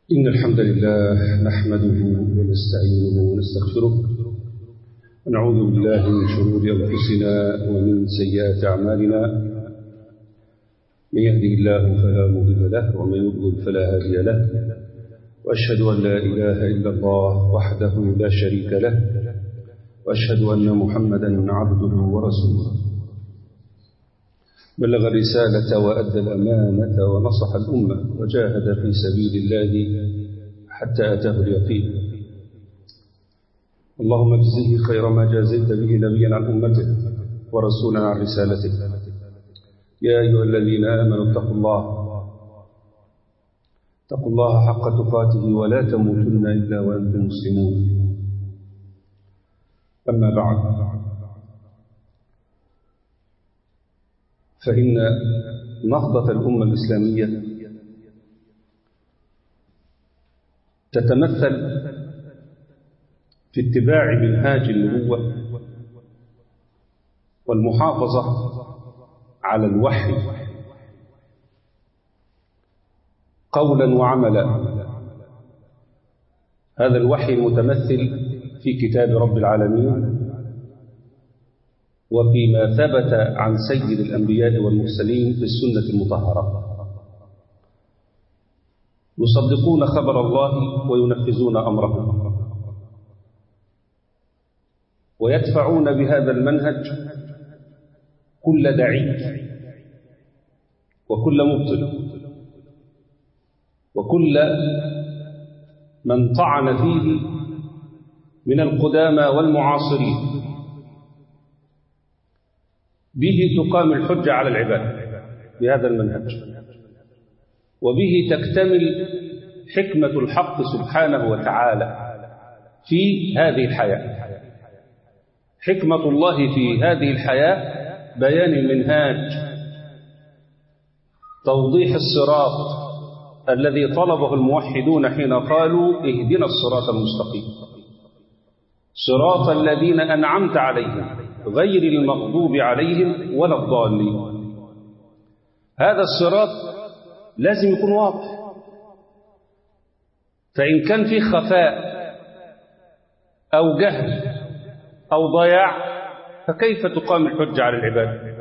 إن الحمد لله نحمده ونستعينه ونستغفره ونعوذ بالله من شرور أنفسنا ومن سيئات أعمالنا. من يهده الله فلا مضل له ومن يضلل فلا هادي له، وأشهد أن لا إله إلا الله وحده لا شريك له، وأشهد أن محمدا عبده ورسوله. بلغ الرسالة وأدى الأمانة ونصح الأمة وجاهد في سبيل الله حتى أتاه اليقين. اللهم اجزه خير ما جازيت به نبيا عن أمته ورسولا عن رسالته. يا أيها الذين آمنوا اتقوا الله حق تقاته ولا تموتن إلا وأنتم مسلمون. أما بعد، فإن نهضة الأمة الإسلامية تتمثل في اتباع منهاج النبوة والمحافظة على الوحي قولا وعملا. هذا الوحي المتمثل في كتاب رب العالمين وفيما ثبت عن سيد الأنبياء والمرسلين في السنة المطهرة، يصدقون خبر الله وينفذون أمره، ويدفعون بهذا المنهج كل دعي وكل مبطل وكل من طعن فيه من القدامى والمعاصرين. به تقام الحجة على العباد بهذا المنهج، وبه تكتمل حكمة الحق سبحانه وتعالى في هذه الحياة. حكمة الله في هذه الحياة بيان المنهاج، توضيح الصراط الذي طلبه الموحدون حين قالوا اهدنا الصراط المستقيم، صراط الذين أنعمت عليهم غير المغضوب عليهم ولا الضالين. هذا الصراط لازم يكون واضح، فإن كان فيه خفاء أو جهل أو ضياع فكيف تقام الحجة على العباد؟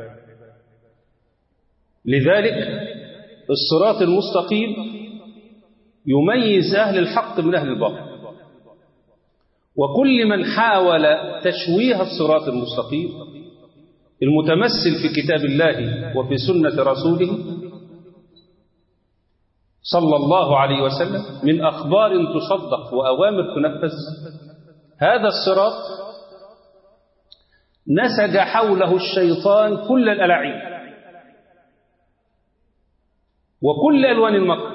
لذلك الصراط المستقيم يميز أهل الحق من أهل الباطل، وكل من حاول تشويه الصراط المستقيم المتمثل في كتاب الله وفي سنة رسوله صلى الله عليه وسلم من أخبار تصدق وأوامر تنفذ، هذا الصراط نسج حوله الشيطان كل الألاعيب وكل ألوان المكر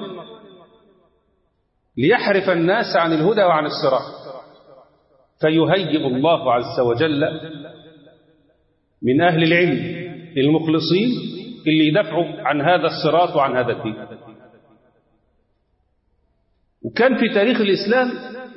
ليحرف الناس عن الهدى وعن الصراط. فيهيئ الله عز وجل من أهل العلم المخلصين اللي يدافعوا عن هذا الصراط وعن هذا الدين. وكان في تاريخ الإسلام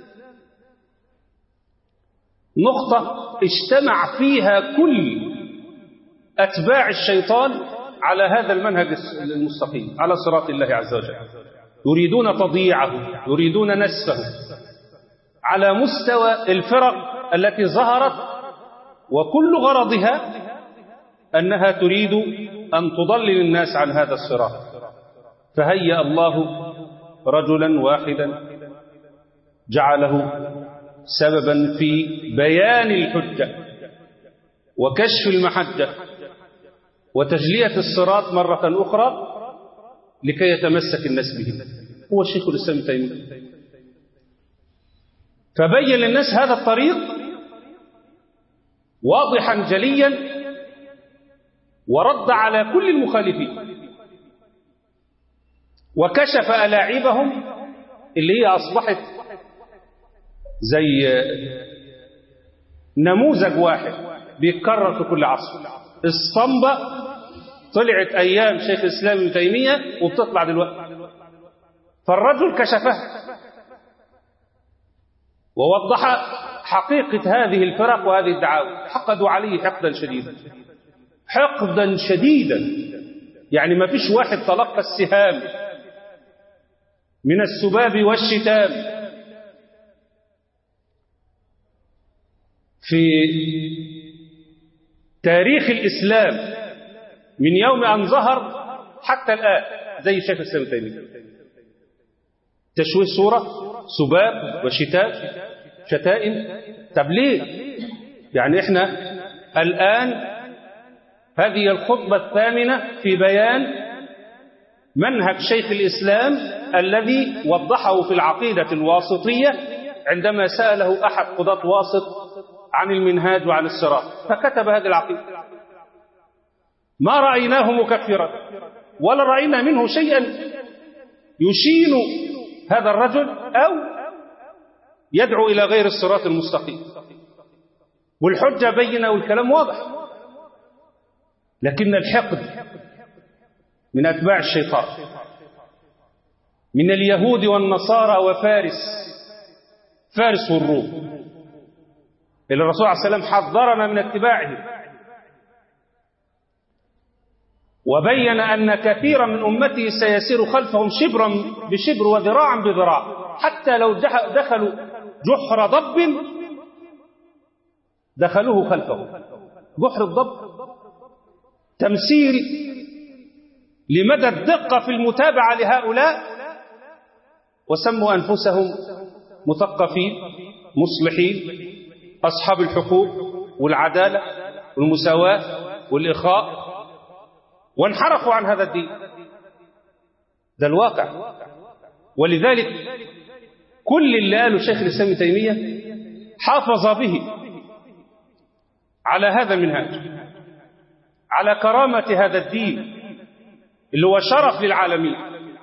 نقطة اجتمع فيها كل أتباع الشيطان على هذا المنهج المستقيم، على صراط الله عز وجل، يريدون تضييعه، يريدون نسفه على مستوى الفرق التي ظهرت، وكل غرضها أنها تريد أن تضلل الناس عن هذا الصراط. فهيأ الله رجلا واحدا جعله سببا في بيان الحجة وكشف المحجة وتجلية الصراط مرة أخرى لكي يتمسك الناس به، هو الشيخ الإسلام ابن تيمية. فبين للناس هذا الطريق واضحا جليا، ورد على كل المخالفين، وكشف ألاعيبهم اللي هي أصبحت زي نموذج واحد بيتكرر في كل عصر. الصنبة طلعت أيام شيخ الإسلام ابن تيمية وبتطلع دلوقتي، فالرجل كشفها ووضح حقيقة هذه الفرق وهذه الدعاوى. حقدوا عليه حقدا شديدا، يعني ما فيش واحد تلقى السهام من السباب والشتام. في تاريخ الإسلام من يوم أن ظهر حتى الآن زي شيخ الإسلام ابن تيمية، تشويه صورة، سباب وشتام، شتائم. طب ليه؟ يعني احنا الآن هذه الخطبة الثامنة في بيان منهج شيخ الإسلام الذي وضحه في العقيدة الواسطية عندما سأله أحد قضاة واسط عن المنهاج وعن الصراط، فكتب هذه العقيدة. ما رأيناه مكفرا ولا رأينا منه شيئا يشين هذا الرجل أو يدعو إلى غير الصراط المستقيم، والحجة بينة والكلام واضح. لكن الحقد من أتباع الشيطان من اليهود والنصارى وفارس، فارس والروم، اللي الرسول عليه السلام حذرنا من اتباعهم، وبين أن كثيرا من أمته سيسير خلفهم شبرا بشبر وذراعا بذراع، حتى لو دخلوا جحر ضب دخلوه خلفه. جحر الضب تمثيل لمدى الدقة في المتابعة لهؤلاء، وسموا أنفسهم مثقفين مصلحين أصحاب الحقوق والعدالة والمساواة والإخاء، وانحرفوا عن هذا الدين. ده الواقع. ولذلك كل اللي قاله شيخ الإسلام ابن تيمية حافظ به على هذا المنهاج، على كرامة هذا الدين اللي هو شرف للعالمين،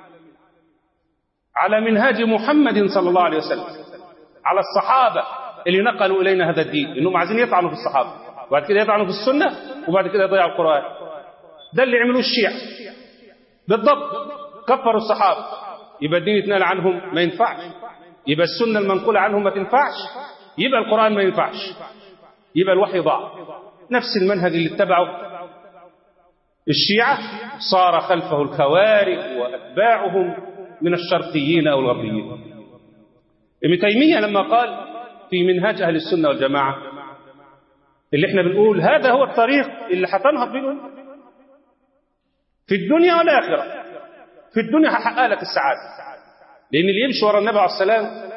على منهاج محمد صلى الله عليه وسلم، على الصحابة اللي نقلوا إلينا هذا الدين، إنهم عايزين يطعنوا في الصحابة وبعد كده يطعنوا في السنة وبعد كده يضيعوا القرآن. ده اللي عملوه الشيعة بالضبط، كفروا الصحابة، يبقى الدين يتنال عنهم ما ينفعش، يبقى السنة المنقولة عنهم ما تنفعش، يبقى القرآن ما ينفعش، يبقى الوحي ضاع. نفس المنهج اللي اتبعه الشيعة صار خلفه الخوارج وأتباعهم من الشرقيين أو الغربيين. ابن تيمية لما قال في منهاج أهل السنة والجماعة اللي احنا بنقول هذا هو الطريق اللي هتنهض بيه في الدنيا والآخرة، في الدنيا هحقق لك السعادة، لأن اللي يمشي وراء النبي عليه السلام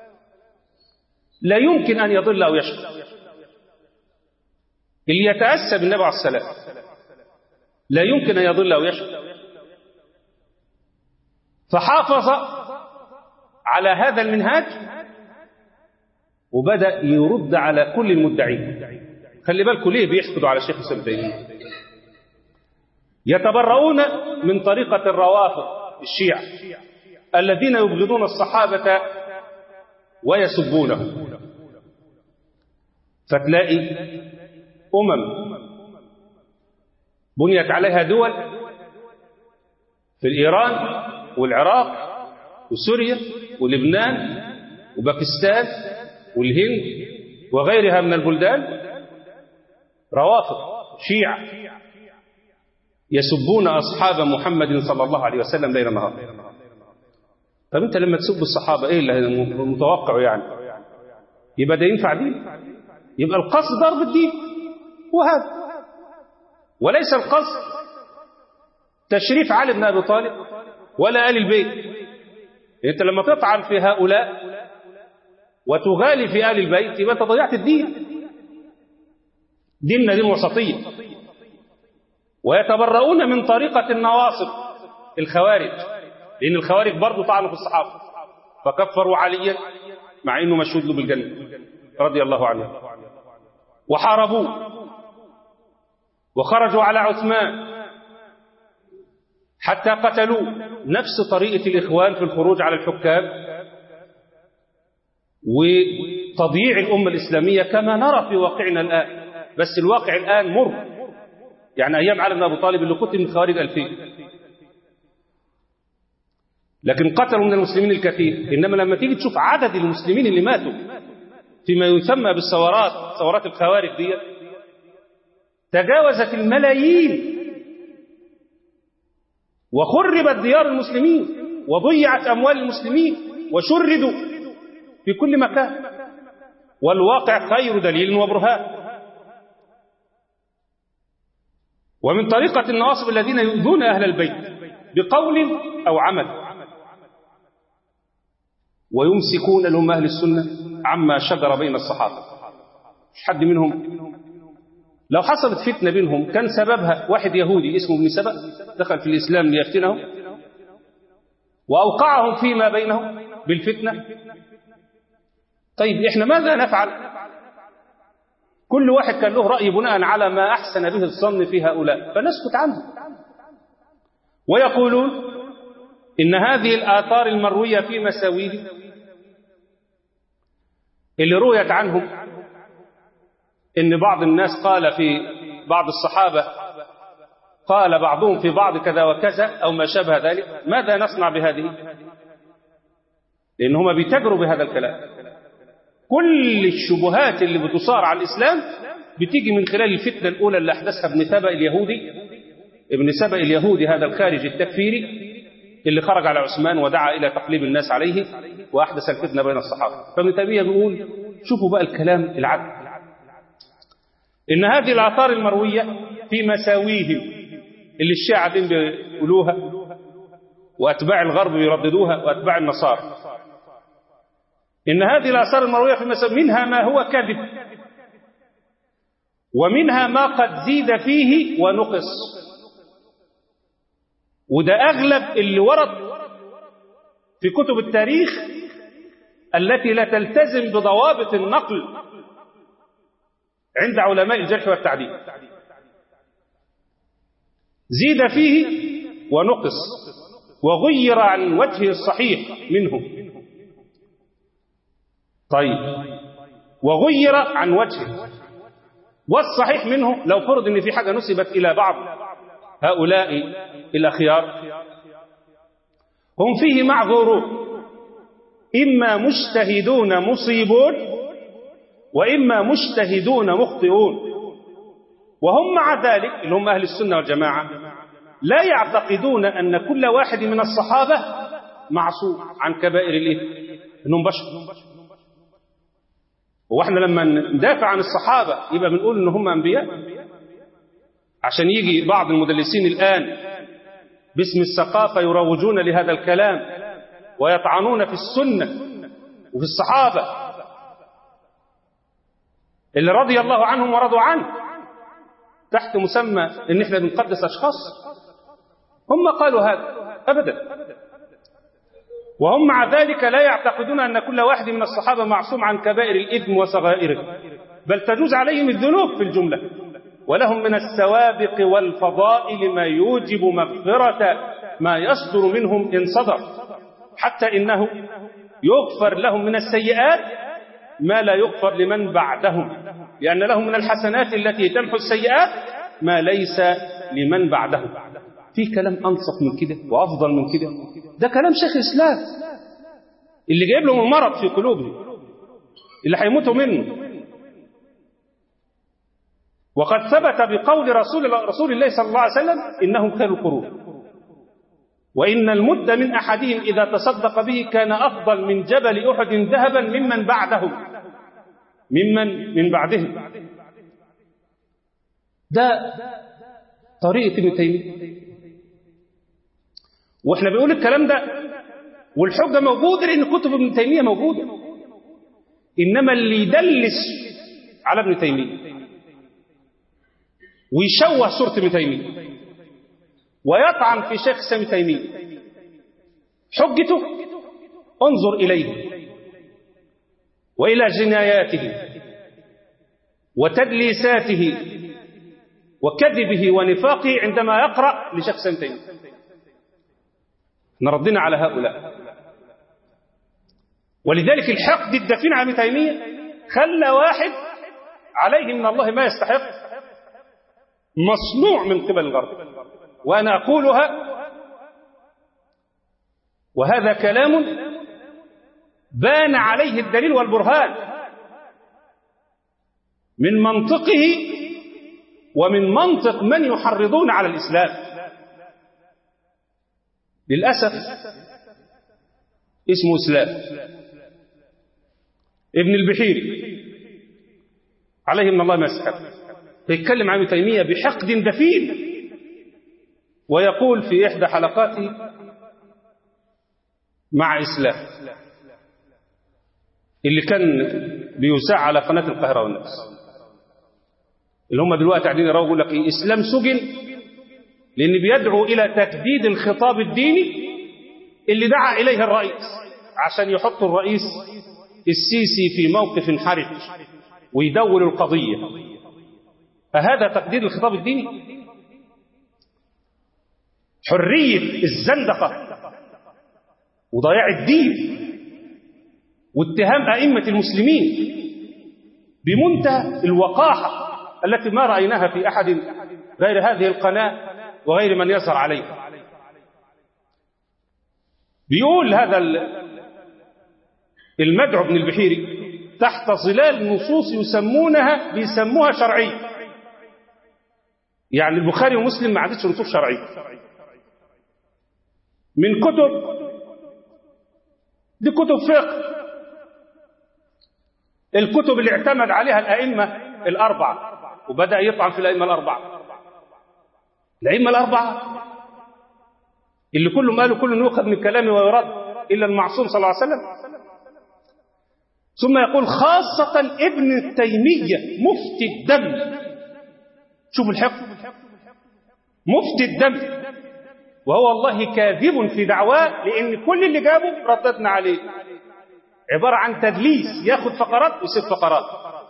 لا يمكن أن يضل أو يشقى. اللي يتأسى بالنبي عليه السلام لا يمكن أن يضل أو يشقى. فحافظ على هذا المنهاج وبدأ يرد على كل المدعين. خلي بالكم ليه بيحقدوا على شيخ الإسلام ابن تيمية. يتبرؤون من طريقة الروافض الشيعة الذين يبغضون الصحابة ويسبونهم. فتلاقي بنيت عليها دول في إيران والعراق وسوريا ولبنان وباكستان والهند وغيرها من البلدان، روافض شيعة يسبون أصحاب محمد صلى الله عليه وسلم ليل نهار. طب أنت لما تسب الصحابة إيه اللي متوقعه يعني؟ يبقى ده ينفع دين؟ يبقى القصد ضرب الدين، وهذا وليس القصد تشريف علي بن أبي طالب ولا آل البيت. أنت لما تطعن في هؤلاء وتغالي في آل البيت يبقى أنت ضيعت الدين. ديننا دين وسطية. ويتبرؤون من طريقة النواصب الخوارج، لأن الخوارج برضو طعنوا في الصحابة فكفروا عليا مع أنه مشهود له بالجنة رضي الله عنه، وحاربوه وخرجوا على عثمان حتى قتلوه. نفس طريقة الإخوان في الخروج على الحكام وتضييع الأمة الإسلامية كما نرى في واقعنا الآن. بس الواقع الآن مر، يعني أيام علي بن أبي طالب اللي قتل من خوارج 2000، لكن قتلوا من المسلمين الكثير. إنما لما تيجي تشوف عدد المسلمين اللي ماتوا فيما يسمى بالثورات، ثورات الخوارج دي تجاوزت الملايين وخربت ديار المسلمين وضيعت أموال المسلمين وشردوا في كل مكان، والواقع خير دليل وبرهان. ومن طريقة النواصب الذين يؤذون أهل البيت بقول أو عمل، ويمسكون لهم أهل السنة عما شجر بين الصحابة. مش حد منهم لو حصلت فتنة بينهم كان سببها واحد يهودي اسمه ابن سبأ دخل في الإسلام ليفتنهم وأوقعهم فيما بينهم بالفتنة. طيب إحنا ماذا نفعل؟ كل واحد كان له رأي بناء على ما أحسن به الظن في هؤلاء، فنسكت عنه. ويقولون إن هذه الآثار المروية في مساويه اللي رويت عنهم إن بعض الناس قال في بعض الصحابة قال بعضهم في بعض كذا وكذا أو ما شابه ذلك، ماذا نصنع بهذه؟ لأن هم بيتجروا بهذا الكلام. كل الشبهات اللي بتصار على الإسلام بتيجي من خلال الفتنة الأولى اللي أحدثها ابن سبأ اليهودي هذا الخارج التكفيري اللي خرج على عثمان ودعا إلى تقليب الناس عليه وأحدث الفتنة بين الصحابة. فابن تيمية بيقول شوفوا بقى الكلام العدل، إن هذه الآثار المروية في مساويهم اللي الشيعة دين بيقولوها وأتباع الغرب بيرددوها وأتباع النصارى، إن هذه الآثار المروية في مساويهم منها ما هو كذب ومنها ما قد زيد فيه ونقص. وده أغلب اللي ورد في كتب التاريخ التي لا تلتزم بضوابط النقل عند علماء الجرح والتعديل. زيد فيه ونقص وغير عن وجهه الصحيح منه. طيب وغير عن وجهه، والصحيح منه لو فرض ان في حاجة نسبت إلى بعض هؤلاء الأخيار هم فيه معذورون، إما مجتهدون مصيبون وإما مجتهدون مخطئون. وهم مع ذلك اللي هم أهل السنة والجماعة لا يعتقدون أن كل واحد من الصحابة معصوم عن كبائر الإثم، إنهم بشر. وإحنا لما ندافع عن الصحابة يبقى بنقول إن هم أنبياء، عشان يجي بعض المدلسين الآن باسم الثقافة يروجون لهذا الكلام ويطعنون في السنة وفي الصحابة اللي رضي الله عنهم ورضوا عنه تحت مسمى إن إحنا بنقدس أشخاص. هم قالوا هذا أبدا، وهم مع ذلك لا يعتقدون أن كل واحد من الصحابة معصوم عن كبائر الإثم وصغائره، بل تجوز عليهم الذنوب في الجملة، ولهم من السوابق والفضائل ما يوجب مغفرة ما يصدر منهم إن صدر، حتى إنه يغفر لهم من السيئات ما لا يغفر لمن بعدهم، لأن لهم من الحسنات التي تمحو السيئات ما ليس لمن بعدهم. في كلام أنصف من كده وأفضل من كده؟ ده كلام شيخ الإسلام اللي جايب لهم المرض في قلوبهم اللي هيموتوا منه. وقد ثبت بقول رسول الله صلى الله عليه وسلم إنهم خير القرون، وإن المد من أحدهم إذا تصدق به كان أفضل من جبل أحد ذهبا ممن بعدهم من بعدهم. ده طريقة ابن تيمية، واحنا بنقول الكلام ده والحجة موجودة لأن كتب ابن تيمية موجودة. إنما اللي يدلس على ابن تيمية ويشوه صورة ابن تيمية ويطعن في شيخ ابن تيمية، حجته انظر إليه وإلى جناياته وتدليساته وكذبه ونفاقه عندما يقرأ لشيخ ابن تيمية. نردنا على هؤلاء. ولذلك الحقد الدفين على ابن تيمية خلى واحد عليه من الله ما يستحق مصنوع من قبل الغرب. وأنا أقولها وهذا كلام بان عليه الدليل والبرهان من منطقه ومن منطق من يحرضون على الإسلام. للأسف اسمه إسلام. ابن البحيري عليه من الله ما يسحب فيتكلم عن ابن تيمية بحقد دفين، ويقول في إحدى حلقاته مع إسلام اللي كان بيذاع على قناة القاهرة والناس، اللي هم دلوقتي قاعدين يراوا يقول لك إيه، إسلام سجن لأن بيدعو إلى تجديد الخطاب الديني اللي دعا إليه الرئيس عشان يحط الرئيس السيسي في موقف حرج ويدور القضية. فهذا تجديد الخطاب الديني؟ حرية الزندقة وضياع الدين واتهام أئمة المسلمين بمنتهى الوقاحة التي ما رأيناها في أحد غير هذه القناة وغير من يظهر عليها. بيقول هذا المدعو ابن البحيري تحت ظلال نصوص بيسموها شرعية، يعني البخاري ومسلم ما عادتش نصوص شرعية من كتب، دي كتب فقه، الكتب اللي اعتمد عليها الأئمة الأربعة، وبدأ يطعن في الأئمة الأربعة. الأئمة الأربعة اللي كلهم قالوا كل يؤخذ من كلامه ويرد إلا المعصوم صلى الله عليه وسلم. ثم يقول خاصة ابن تيمية مفتي الدم، شوف الحقد، مفتي الدم، وهو والله كاذب في دعواه، لأن كل اللي جابه رددنا عليه عبارة عن تدليس، ياخد فقرات ويسيب فقرات،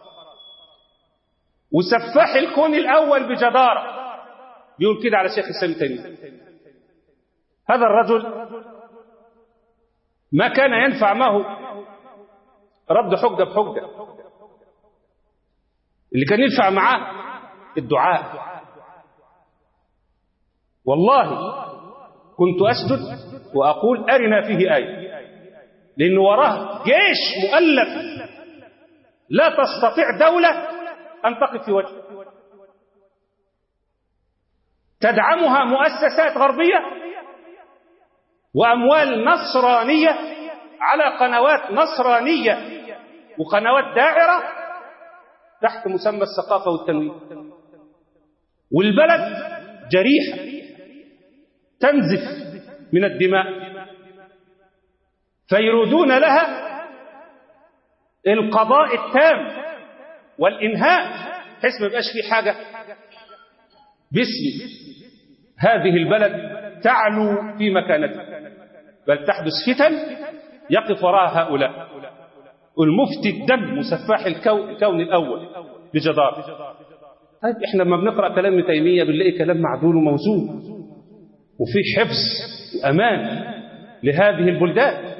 وسفاح الكون الأول بجدارة بيقول كده على شيخ الإسلام تيمية. هذا الرجل ما كان ينفع معه رد حجة بحجة، اللي كان ينفع معاه الدعاء. والله كنت أسجد وأقول أرنا فيه آية، لأن وراه جيش مؤلف لا تستطيع دولة أن تقف في وجهه، تدعمها مؤسسات غربية وأموال نصرانية على قنوات نصرانية وقنوات داعرة تحت مسمى الثقافة والتنوير، والبلد جريحة تنزف من الدماء، فيريدون لها القضاء التام والإنهاء، بحيث ما يبقاش في حاجة باسم هذه البلد تعلو في مكانتها، بل تحدث فتن يقف وراء هؤلاء. المفتي الدم مسفاح الكون الأول بجدار. طيب احنا لما بنقرأ كلام ابن تيمية بنلاقي كلام معدول وموزون وفي حفظ وأمان لهذه البلدان.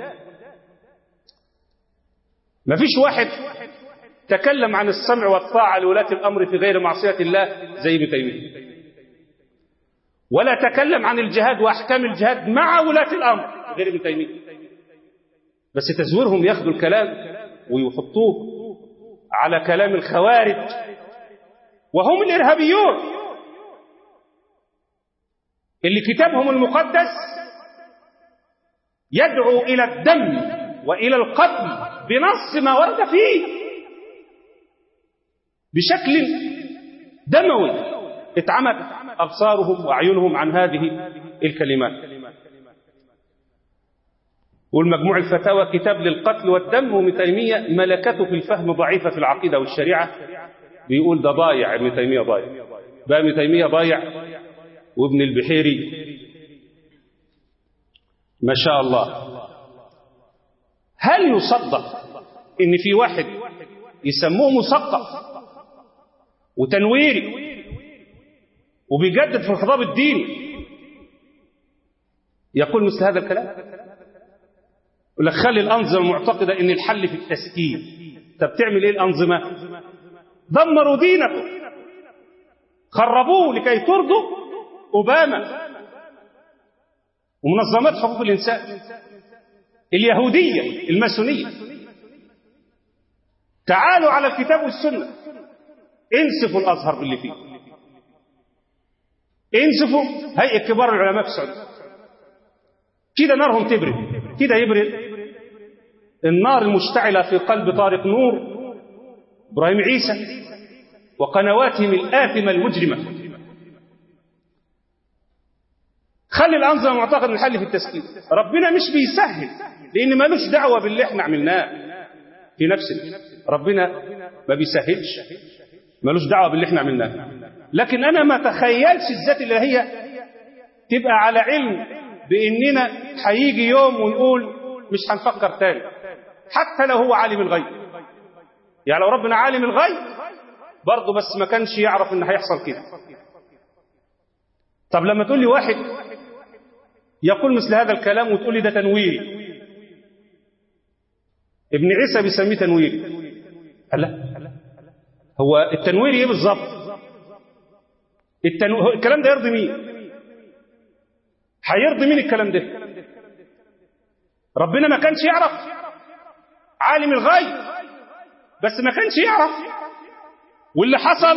ما فيش واحد تكلم عن السمع والطاعة لولاة الأمر في غير معصية الله زي ابن تيمية، ولا تكلم عن الجهاد وأحكام الجهاد مع ولاة الأمر غير ابن تيمية. بس تزويرهم ياخدوا الكلام ويحطوه على كلام الخوارج وهم الإرهابيون اللي كتابهم المقدس يدعو إلى الدم وإلى القتل بنص ما ورد فيه بشكل دموي. اتعمت أبصارهم وأعينهم عن هذه الكلمات. والمجموع الفتاوى كتاب للقتل والدم، وابن تيمية ملكته في الفهم ضعيفة في العقيدة والشريعة، بيقول ده ضايع، ابن تيمية ضايع، بقى ابن تيمية ضايع وابن البحيري ما شاء الله. هل يصدق ان في واحد يسموه مثقف وتنويري وبيجدد في الخطاب الديني يقول مثل هذا الكلام؟ يقول لك خلي الأنظمة المعتقدة ان الحل في التسكين. طب تعمل ايه الأنظمة؟ دمروا دينكم، خربوه لكي ترضوا أوباما ومنظمات حقوق الإنسان اليهودية الماسونية. تعالوا على الكتاب والسنة، انسفوا الأزهر باللي فيه، انسفوا هيئة كبار العلماء في السعودية، كده نارهم تبرد، كده يبرد النار المشتعلة في قلب طارق نور إبراهيم عيسى وقنواتهم الآثمة المجرمة. خلي الأنظمة معتقد الحل في التسكين. ربنا مش بيسهل، لأن مالوش دعوة باللي احنا عملناه في نفسنا. ربنا ما بيسهلش، مالوش دعوة باللي احنا عملناه. لكن أنا ما تخيلش الذات اللي هي تبقى على علم بأننا هيجي يوم ونقول مش هنفكر تاني، حتى لو هو عالم الغيب. يعني لو ربنا عالم الغيب برضه، بس ما كانش يعرف ان هيحصل كده. طب لما تقول لي واحد يقول مثل هذا الكلام وتقول لي ده تنويري، ابن عيسى بيسميه تنويري. لا، هو التنويري ايه بالظبط؟ الكلام ده يرضي مين؟ هيرضي مين الكلام ده؟ ربنا ما كانش يعرف، عالم الغيب بس ما كانش يعرف، واللي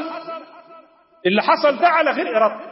حصل ده على غير إرادته.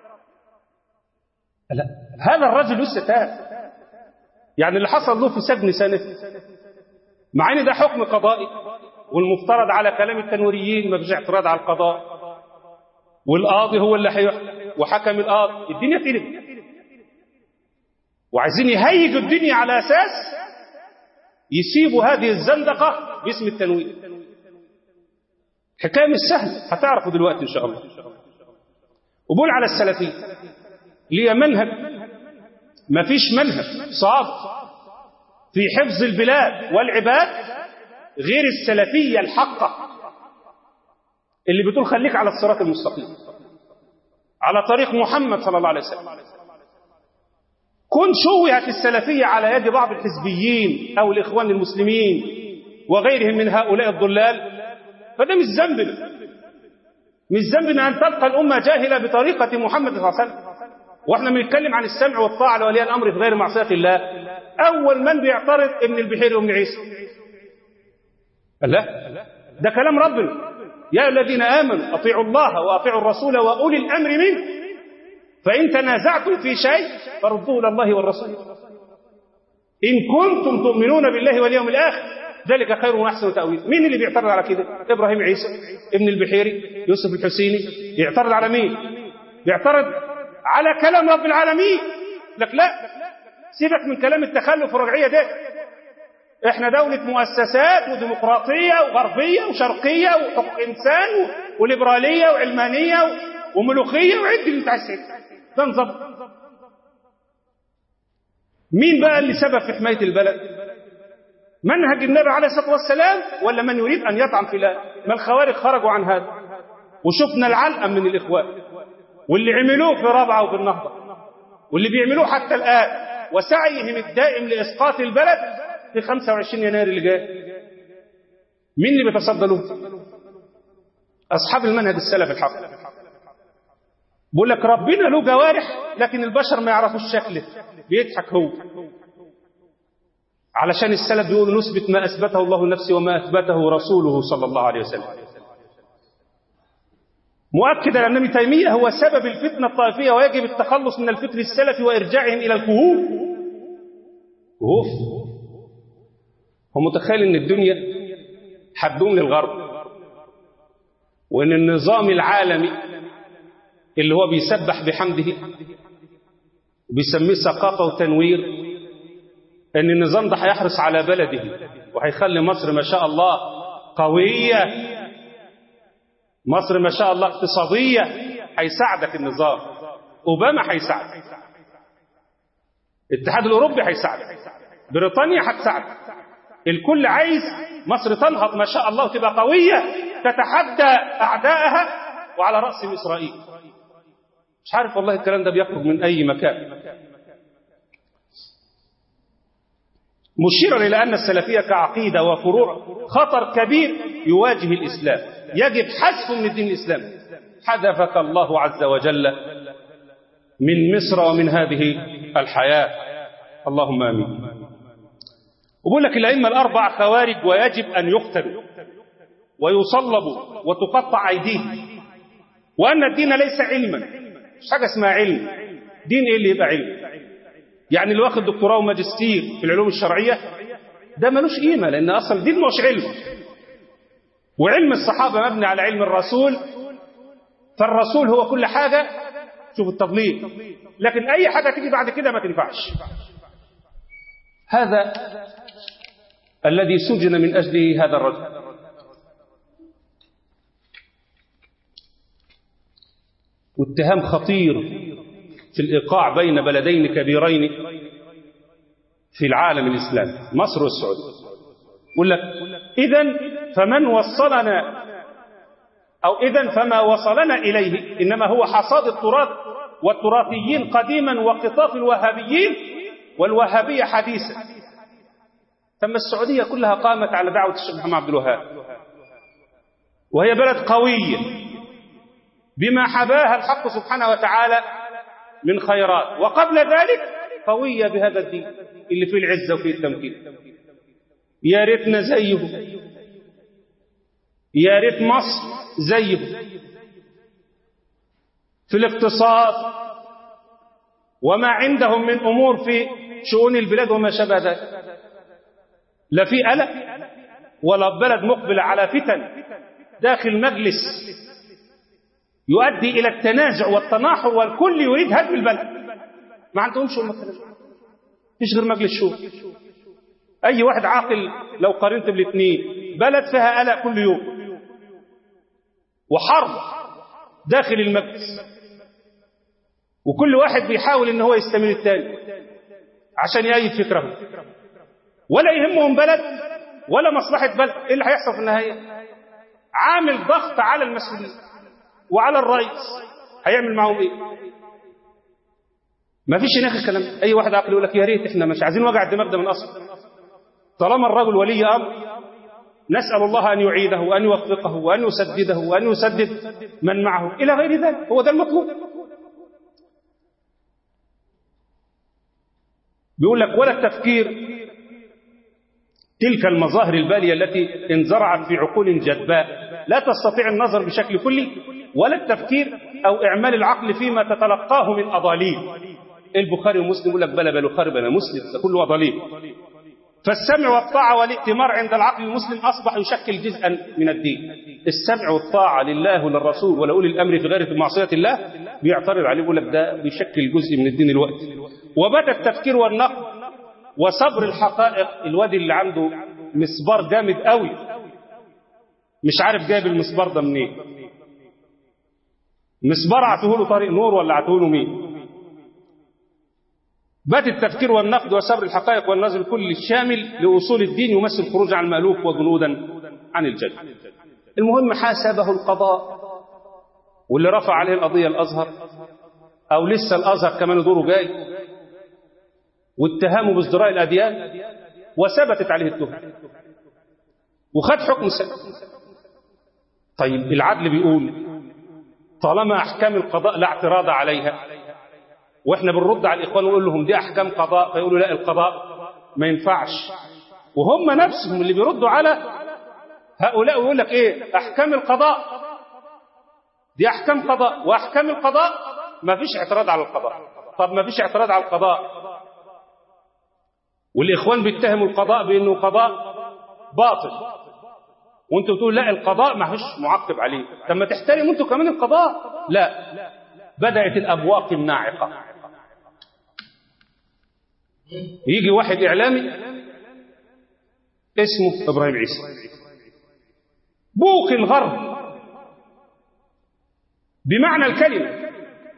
لا، هذا الرجل لسه تاب. يعني اللي حصل له في سجن سنة، مع ان ده حكم قضائي، والمفترض على كلام التنويريين ما فيش اعتراض على القضاء، والقاضي هو اللي وحكم القاضي. الدنيا تقلب، وعايزين يهيجوا الدنيا على اساس يسيبوا هذه الزندقة باسم التنوير. حكاية مش سهلة، هتعرفوا دلوقتي إن شاء الله. وبقول على السلفية ليه منهج، ما فيش منهج صادق في حفظ البلاد والعباد غير السلفية الحقة اللي بتقول خليك على الصراط المستقيم، على طريق محمد صلى الله عليه وسلم. كن شوهت السلفية على يد بعض الحزبيين أو الإخوان المسلمين وغيرهم من هؤلاء الضلال، فده مش ذنبنا، مش ذنبنا أن تبقى الأمة جاهلة بطريقة محمد صلى الله عليه وسلم. وإحنا بنتكلم عن السمع والطاعة لولي الأمر في غير معصية الله. أول من بيعترض ابن البحيري وابن عيسى. لا، ده كلام ربنا، يا الذين آمنوا أطيعوا الله وأطيعوا الرسول وأولي الأمر منكم فإن تنازعتم في شيء فردوه إلى الله والرسول إن كنتم تؤمنون بالله واليوم الآخر ذلك خير وأحسن تأويل. مين اللي بيعترض على كده؟ إبراهيم عيسى، ابن البحيري، يوسف الحسيني. يعترض على مين؟ بيعترض على كلام رب العالمين. لك لا، سيبك من كلام التخلف والرجعية ده. احنا دولة مؤسسات وديمقراطية وغربية وشرقية وحقوق إنسان وليبرالية وعلمانية وملوخية وعد اللي انت عايز ده نظام. مين بقى اللي سبب في حماية البلد؟ منهج النبي عليه الصلاة والسلام ولا من يريد أن يطعن في الله؟ ما الخوارج خرجوا عن هذا، وشفنا العلقة من الإخوان واللي عملوه في رابعة وفي النهضة واللي بيعملوه حتى الآن، وسعيهم الدائم لإسقاط البلد في 25 يناير اللي جاي. مين اللي بيتصدى له؟ أصحاب المنهج السلف الحق. بقول لك ربنا له جوارح لكن البشر ما يعرفوش شكله، بيضحك هو. علشان السلف بيقولوا نثبت ما أثبته الله لنفسه وما أثبته رسوله صلى الله عليه وسلم. مؤكد أن ابن تيمية هو سبب الفتنة الطائفية ويجب التخلص من الفكر السلفي وإرجاعهم إلى الكهوف. كهوف هو متخيل أن الدنيا هتدوم للغرب، وأن النظام العالمي اللي هو بيسبح بحمده وبيسميه ثقافة وتنوير، أن النظام ده هيحرص على بلده وهيخلي مصر ما شاء الله قوية، مصر ما شاء الله اقتصادية، هيساعدك النظام. أوباما هيساعدك، الاتحاد الأوروبي هيساعدك، بريطانيا هتساعدك، الكل عايز مصر تنهض ما شاء الله وتبقى قوية تتحدى أعدائها، وعلى رأسهم إسرائيل. مش عارف والله الكلام ده بيخرج من أي مكان. مشيرا إلى أن السلفية كعقيدة وفروع خطر كبير يواجه الإسلام، يجب حذفه من الدين الإسلامي. حذفك الله عز وجل من مصر ومن هذه الحياة، اللهم آمين. وبقول لك الأئمة الأربع خوارج ويجب أن يقتلوا ويصلبوا وتقطع أيديهم، وأن الدين ليس علما، مش حاجة اسمها علم. دين إيه اللي يبقى علم؟ يعني اللي واخد دكتوراه وماجستير في العلوم الشرعية ده ملوش قيمة، لأن أصل الدين مش علم، وعلم الصحابة مبني على علم الرسول، فالرسول هو كل حاجة. شوف التضليل، لكن أي حاجة تيجي بعد كده ما تنفعش. هذا الذي سجن من أجله هذا الرجل. واتهام خطير في الإيقاع بين بلدين كبيرين في العالم الإسلامي، مصر والسعودية. يقول لك إذن فمن وصلنا، أو إذن فما وصلنا إليه إنما هو حصاد التراث والتراثيين قديما وقطاف الوهابيين والوهابية حديثا. ثم السعودية كلها قامت على دعوة الشيخ محمد عبد الوهاب، وهي بلد قوية بما حباها الحق سبحانه وتعالى من خيرات، وقبل ذلك قوية بهذا الدين اللي فيه العزة وفيه التمكين. يا ريتنا زيه، يا ريت مصر زيه في الاقتصاد وما عندهم من أمور في شؤون البلاد وما شابه ذلك. لا في قلق ولا بلد مقبل على فتن داخل مجلس يؤدي إلى التنازع والتناحر، والكل يريد هدم البلد. ما عندهمش المكان، مفيش غير مجلس شورى. أي واحد عاقل لو قارنت بالاثنين، بلد فيها قلق كل يوم وحرب داخل المجلس، وكل واحد بيحاول ان هو يستمر الثاني عشان يأيد فكره، ولا يهمهم بلد ولا مصلحة بلد. ايه اللي هيحصل في النهاية؟ عامل ضغط على المسؤولين وعلى الرئيس، هيعمل معهم ايه؟ ما فيش هناك الكلام. اي واحد عاقل يقول لك يا ريت احنا مش عايزين وجع الدماغ ده من اصل. طالما الرجل ولي امر، نسأل الله أن يعيده وأن يوفقه وأن يسدده وأن يسدد من معه إلى غير ذلك. هو ده المطلوب. بيقول لك ولا التفكير تلك المظاهر البالية التي انزرعت في عقول جدباء لا تستطيع النظر بشكل كلي، ولا التفكير أو إعمال العقل فيما تتلقاه من أضاليل. البخاري ومسلم يقول لك بلا بلا خرب أنا مسلم، ده كله أضاليل. فالسمع والطاعة والائتمار عند العقل المسلم أصبح يشكل جزءا من الدين. السمع والطاعة لله وللرسول ولأولي الأمر في غير معصية الله بيعترض عليه، يقول لك ده بيشكل جزء من الدين الوقت. وبدأ التفكير والنقد وصبر الحقائق. الواد اللي عنده مسبار جامد قوي مش عارف جايب المسبار ده منين، مسبار عطوه له طريق نور ولا عطوه له مين؟ بات التفكير والنقد وصبر الحقائق والنظر الكلي الشامل لأصول الدين يمثل خروج عن المألوف وجنودا عن الجد. المهم حاسبه القضاء، واللي رفع عليه القضية الأزهر، أو لسه الأزهر كمان دوره جاي، واتهامه بازدراء الأديان وثبتت عليه التهم وخد حكم سنة. طيب العدل بيقول طالما أحكام القضاء لا اعتراض عليها، واحنا بنرد على الاخوان ونقول لهم دي احكام قضاء، فيقولوا لا القضاء ما ينفعش. وهم نفسهم اللي بيردوا على هؤلاء ويقول لك ايه احكام القضاء دي احكام قضاء، واحكام القضاء ما فيش اعتراض على القضاء. طب ما فيش اعتراض على القضاء، والاخوان بيتهموا القضاء بانه قضاء باطل، وانتوا بتقول لا القضاء ما فيش معقب عليه. طب ما تحترموا انتوا كمان القضاء. لا، بدأت الابواق الناعقه. يجي واحد إعلامي اسمه إبراهيم عيسى، بوق الغرب بمعنى الكلمة،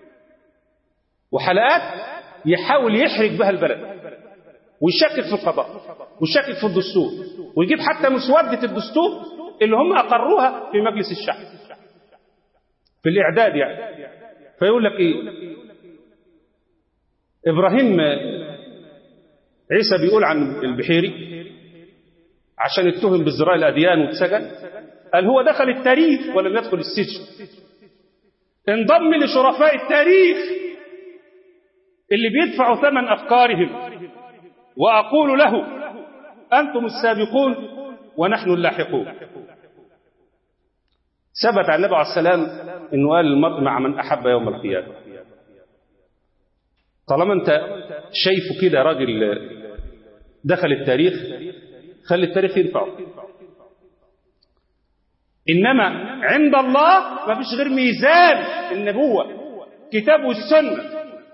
وحلقات يحاول يحرق بها البلد ويشكك في القضاء ويشكك في الدستور، ويجيب حتى مسودة الدستور اللي هم أقروها في مجلس الشعب في الإعداد يعني. فيقول لك إيه إبراهيم عيسى بيقول عن البحيري عشان اتهم بازدراء الأديان واتسجن، قال هو دخل التاريخ ولم يدخل السجن، انضم لشرفاء التاريخ اللي بيدفعوا ثمن أفكارهم، وأقول له أنتم السابقون ونحن اللاحقون. ثبت عن النبي عليه السلام إنه قال المرء مع من أحب يوم القيامة. طالما أنت شايفه كده راجل دخل التاريخ خلي التاريخ ينفعه. إنما عند الله ما فيش غير ميزان النبوة، كتاب والسنة.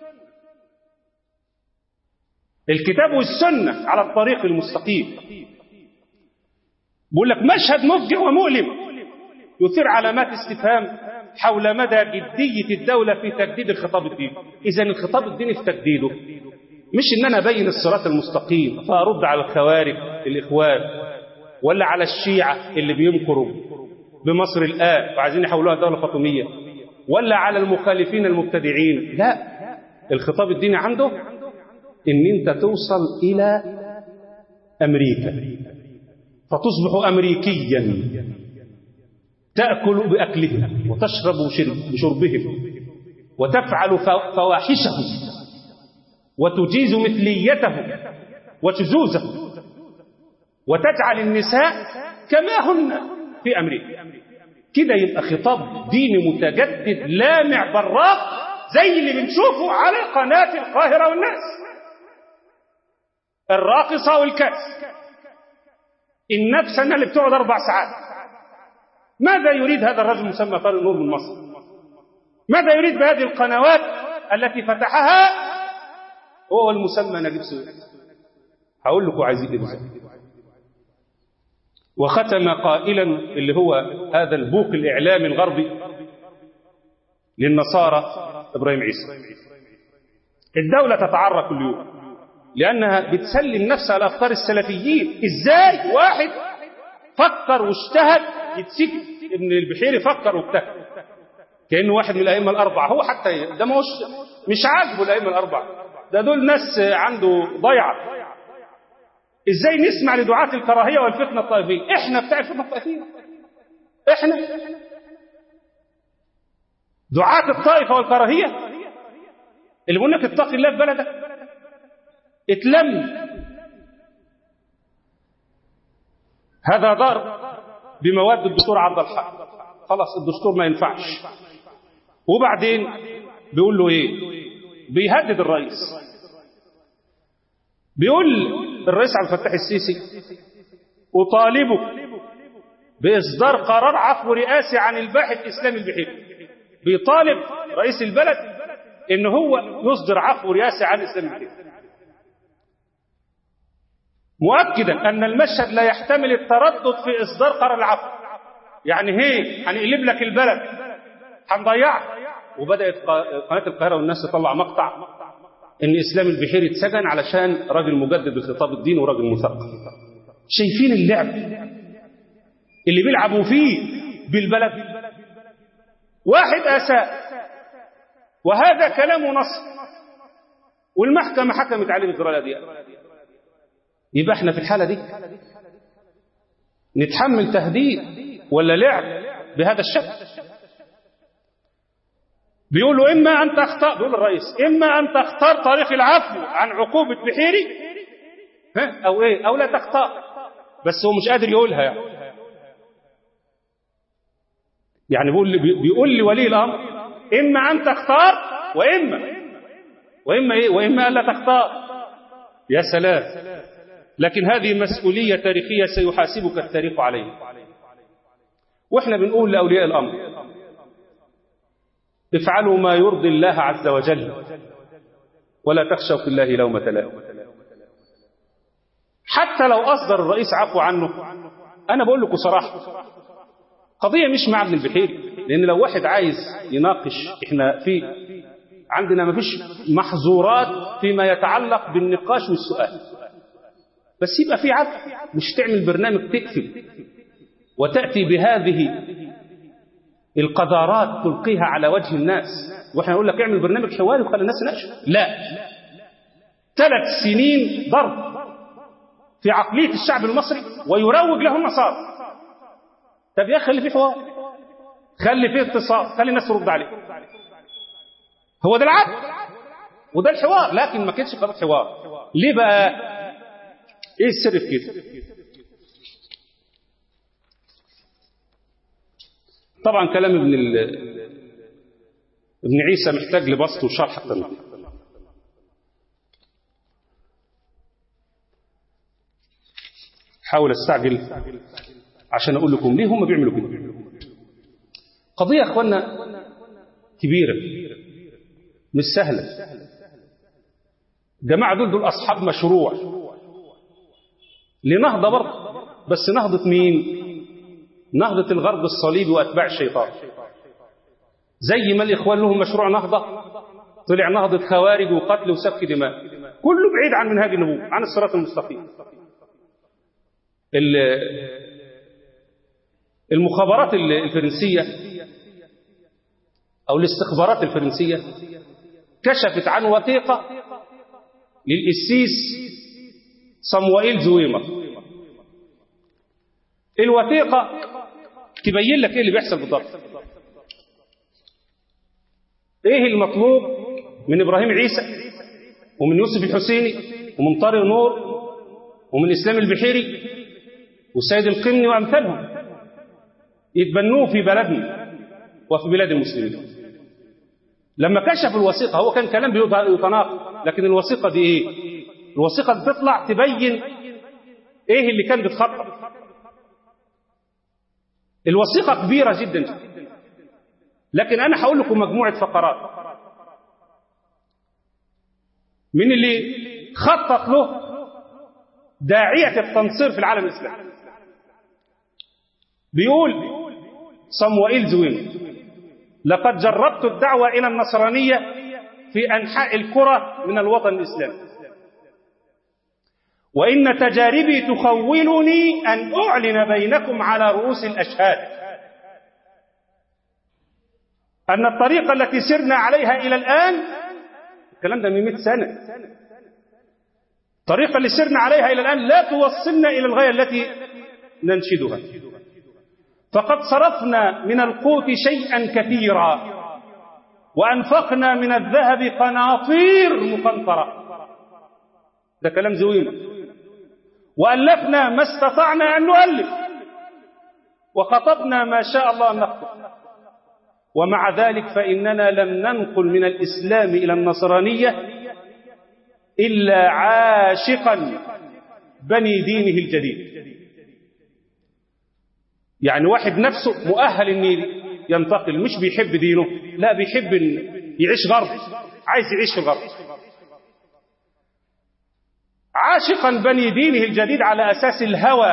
الكتاب والسنة على الطريق المستقيم. بقول لك مشهد مفجع ومؤلم يثير علامات استفهام حول مدى جدية الدولة في تجديد الخطاب الديني. إذن الخطاب الديني في تجديده مش إن أنا أبين الصراط المستقيم فأرد على الخوارج الإخوان، ولا على الشيعة اللي بينكروا بمصر الآن وعايزين يحولوها دولة فاطمية، ولا على المخالفين المبتدعين. لا، الخطاب الديني عنده إن أنت توصل إلى أمريكا فتصبح أمريكيا، تأكل بأكلهم وتشرب بشربهم وتفعل فواحشهم وتجيز مثليتهم وشذوذهم وتجعل النساء كما هن في أمريكا. كده يبقى خطاب ديني متجدد لامع براق زي اللي بنشوفه على قناة القاهرة والناس، الراقصة والكأس، النفسنة اللي بتقعد 4 ساعات. ماذا يريد هذا الرجل المسمى طارق نور من مصر؟ ماذا يريد بهذه القنوات التي فتحها هو المسمى نجيب سويرس؟ هقول لكم عايزين ايه بالظبط. وختم قائلا، اللي هو هذا البوق الإعلامي الغربي للنصارى إبراهيم عيسى: الدولة تتعرى كل يوم لأنها بتسلم نفسها لأفكار السلفيين. إزاي واحد فكر واجتهد يتسجن؟ ابن البحيري فكر واجتهد كأنه واحد من الأئمة الأربعة. هو حتى ده مش عاجبه الأئمة الأربعة، ده دول ناس عنده ضيعة. إزاي نسمع لدعاة الكراهية والفتنة الطائفية؟ إحنا بتاع الفتنة الطائفية، إحنا دعاة الطائفة والكراهية اللي بيقول لك اتق الله في بلدك. اتلم. هذا ضرب بمواد الدستور عرض الحق. خلاص الدستور ما ينفعش. وبعدين بيقول له ايه؟ بيهدد الرئيس. بيقول الرئيس عبد الفتاح السيسي: أطالبك بإصدار قرار عفو رئاسي عن الباحث إسلام البحيري. بيطالب رئيس البلد إن هو يصدر عفو رئاسي عن إسلام البحيري، مؤكدا أن المشهد لا يحتمل التردد في إصدار قرار العفو. يعني هنقلب لك البلد، هنضيعك. وبدأت قناة القاهرة والناس تطلع مقطع إن إسلام البحيري اتسجن علشان راجل مجدد بالخطاب الديني وراجل مثقف. شايفين اللعب اللي بيلعبوا فيه بالبلد؟ واحد أساء وهذا كلام نص والمحكمة حكمت عليه بالقرار دي، يبقى احنا في الحالة دي نتحمل تهديد ولا لعب بهذا الشكل؟ بيقولوا إما أن تختار، بيقول الرئيس: إما أن تختار طريق العفو عن عقوبة بحيري أو إيه، أو لا تختار. بس هو مش قادر يقولها يعني بيقول لي ولي الأمر: إما أن تختار وإما إيه، وإما أن لا تختار. يا سلام. لكن هذه مسؤولية تاريخية سيحاسبك التاريخ عليها. وإحنا بنقول لأولياء الأمر: افعلوا ما يرضي الله عز وجل ولا تخشوا في الله لومة لائم. حتى لو أصدر الرئيس عفو عنه، أنا بقول لكم صراحة، قضية مش مع ابن البحيري. لأن لو واحد عايز يناقش، إحنا عندنا ما فيش محظورات فيما يتعلق بالنقاش والسؤال، بس يبقى في عفو. مش تعمل برنامج تكفي وتأتي بهذه القذارات تلقيها على وجه الناس، واحنا نقول لك اعمل برنامج حواري وخلي الناس تناقش. لا، 3 سنين ضرب في عقلية الشعب المصري ويروج له النصارى. طب يا اخي خلي فيه حوار، خلي فيه اتصال، خلي الناس ترد عليه. هو ده العدل وده الحوار، لكن ما كانش قضية حوار. ليه بقى؟ ايه السر في كده؟ طبعا كلام ابن عيسى محتاج لبسط وشرح أكثر. حاول استعجل عشان أقول لكم ليه هم بيعملوا كده. قضية يا أخوانا كبيرة مش سهلة. جماعة دول أصحاب مشروع لنهضة برضه، بس نهضة مين؟ نهضة الغرب الصليبي وأتباع الشيطان. زي ما الإخوان لهم مشروع نهضة، طلع نهضة خوارج وقتل وسفك دماء، كله بعيد عن منهاج النبوة، عن الصراط المستقيم. المخابرات الفرنسية أو الاستخبارات الفرنسية كشفت عن وثيقة للقسيس صموئيل زويمر. الوثيقة تبين لك ايه اللي بيحصل بالضبط، ايه المطلوب من ابراهيم عيسى ومن يوسف الحسيني ومن طارق نور ومن اسلام البحيري وسيد القمني وامثالهم يتبنوه في بلدنا وفي بلاد المسلمين. لما كشف الوثيقة، هو كان كلام بيتناقض، لكن الوثيقة دي ايه؟ الوثيقة بتطلع تبين ايه اللي كان بيتخطط. الوثيقة كبيرة جدا، لكن انا هقول لكم مجموعة فقرات من اللي خطط له داعية التنصير في العالم الإسلامي. بيقول صموئيل زويمر: لقد جربت الدعوة إلى النصرانية في أنحاء الكرة من الوطن الإسلامي، وإن تجاربي تخولني أن أعلن بينكم على رؤوس الأشهاد أن الطريقة التي سرنا عليها إلى الآن، الكلام ده من 100 سنة، الطريقة اللي سرنا عليها إلى الآن لا توصلنا إلى الغاية التي ننشدها، فقد صرفنا من القوت شيئا كثيرا وأنفقنا من الذهب قناطير مقنطرة. ده كلام زويمر. وألفنا ما استطعنا أن نؤلف، وخطبنا ما شاء الله أن نخطب، ومع ذلك فإننا لم ننقل من الإسلام إلى النصرانية إلا عاشقا بني دينه الجديد. يعني واحد نفسه مؤهل أن ينتقل، مش بيحب دينه، لا بيحب أن يعيش غرب، عايز يعيش في الغرب، عاشقا بني دينه الجديد على أساس الهوى،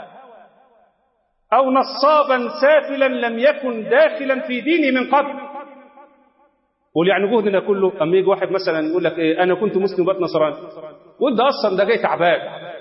أو نصابا سافلا لم يكن داخلا في دينه من قبل. قول يعني جهدنا كله أما يجي واحد مثلا يقول لك إيه أنا كنت مسلم وبقيت نصراني، قول ده أصلا ده جاي تعبان.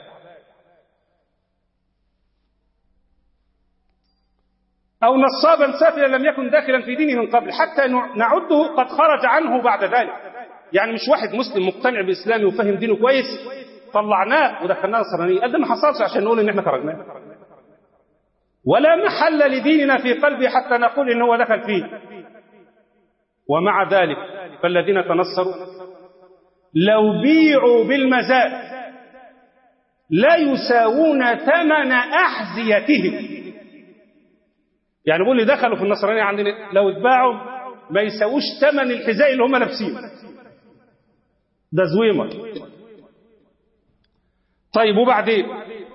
أو نصابا سافلا لم يكن داخلا في دينه من قبل حتى نعده قد خرج عنه بعد ذلك. يعني مش واحد مسلم مقتنع بإسلامه وفهم دينه كويس طلعناه ودخلناه نصرانية، قد ما حصلش عشان نقول إن إحنا خرجناه، ولا محل لديننا في قلبه حتى نقول إن هو دخل فيه. ومع ذلك فالذين تنصروا لو بيعوا بالمزاد لا يساوون ثمن أحذيتهم. يعني بيقول لي دخلوا في النصرانية عندنا لو اتباعوا ما يساووش ثمن الحذاء اللي هم لابسينه. ده زويمر. طيب وبعدين؟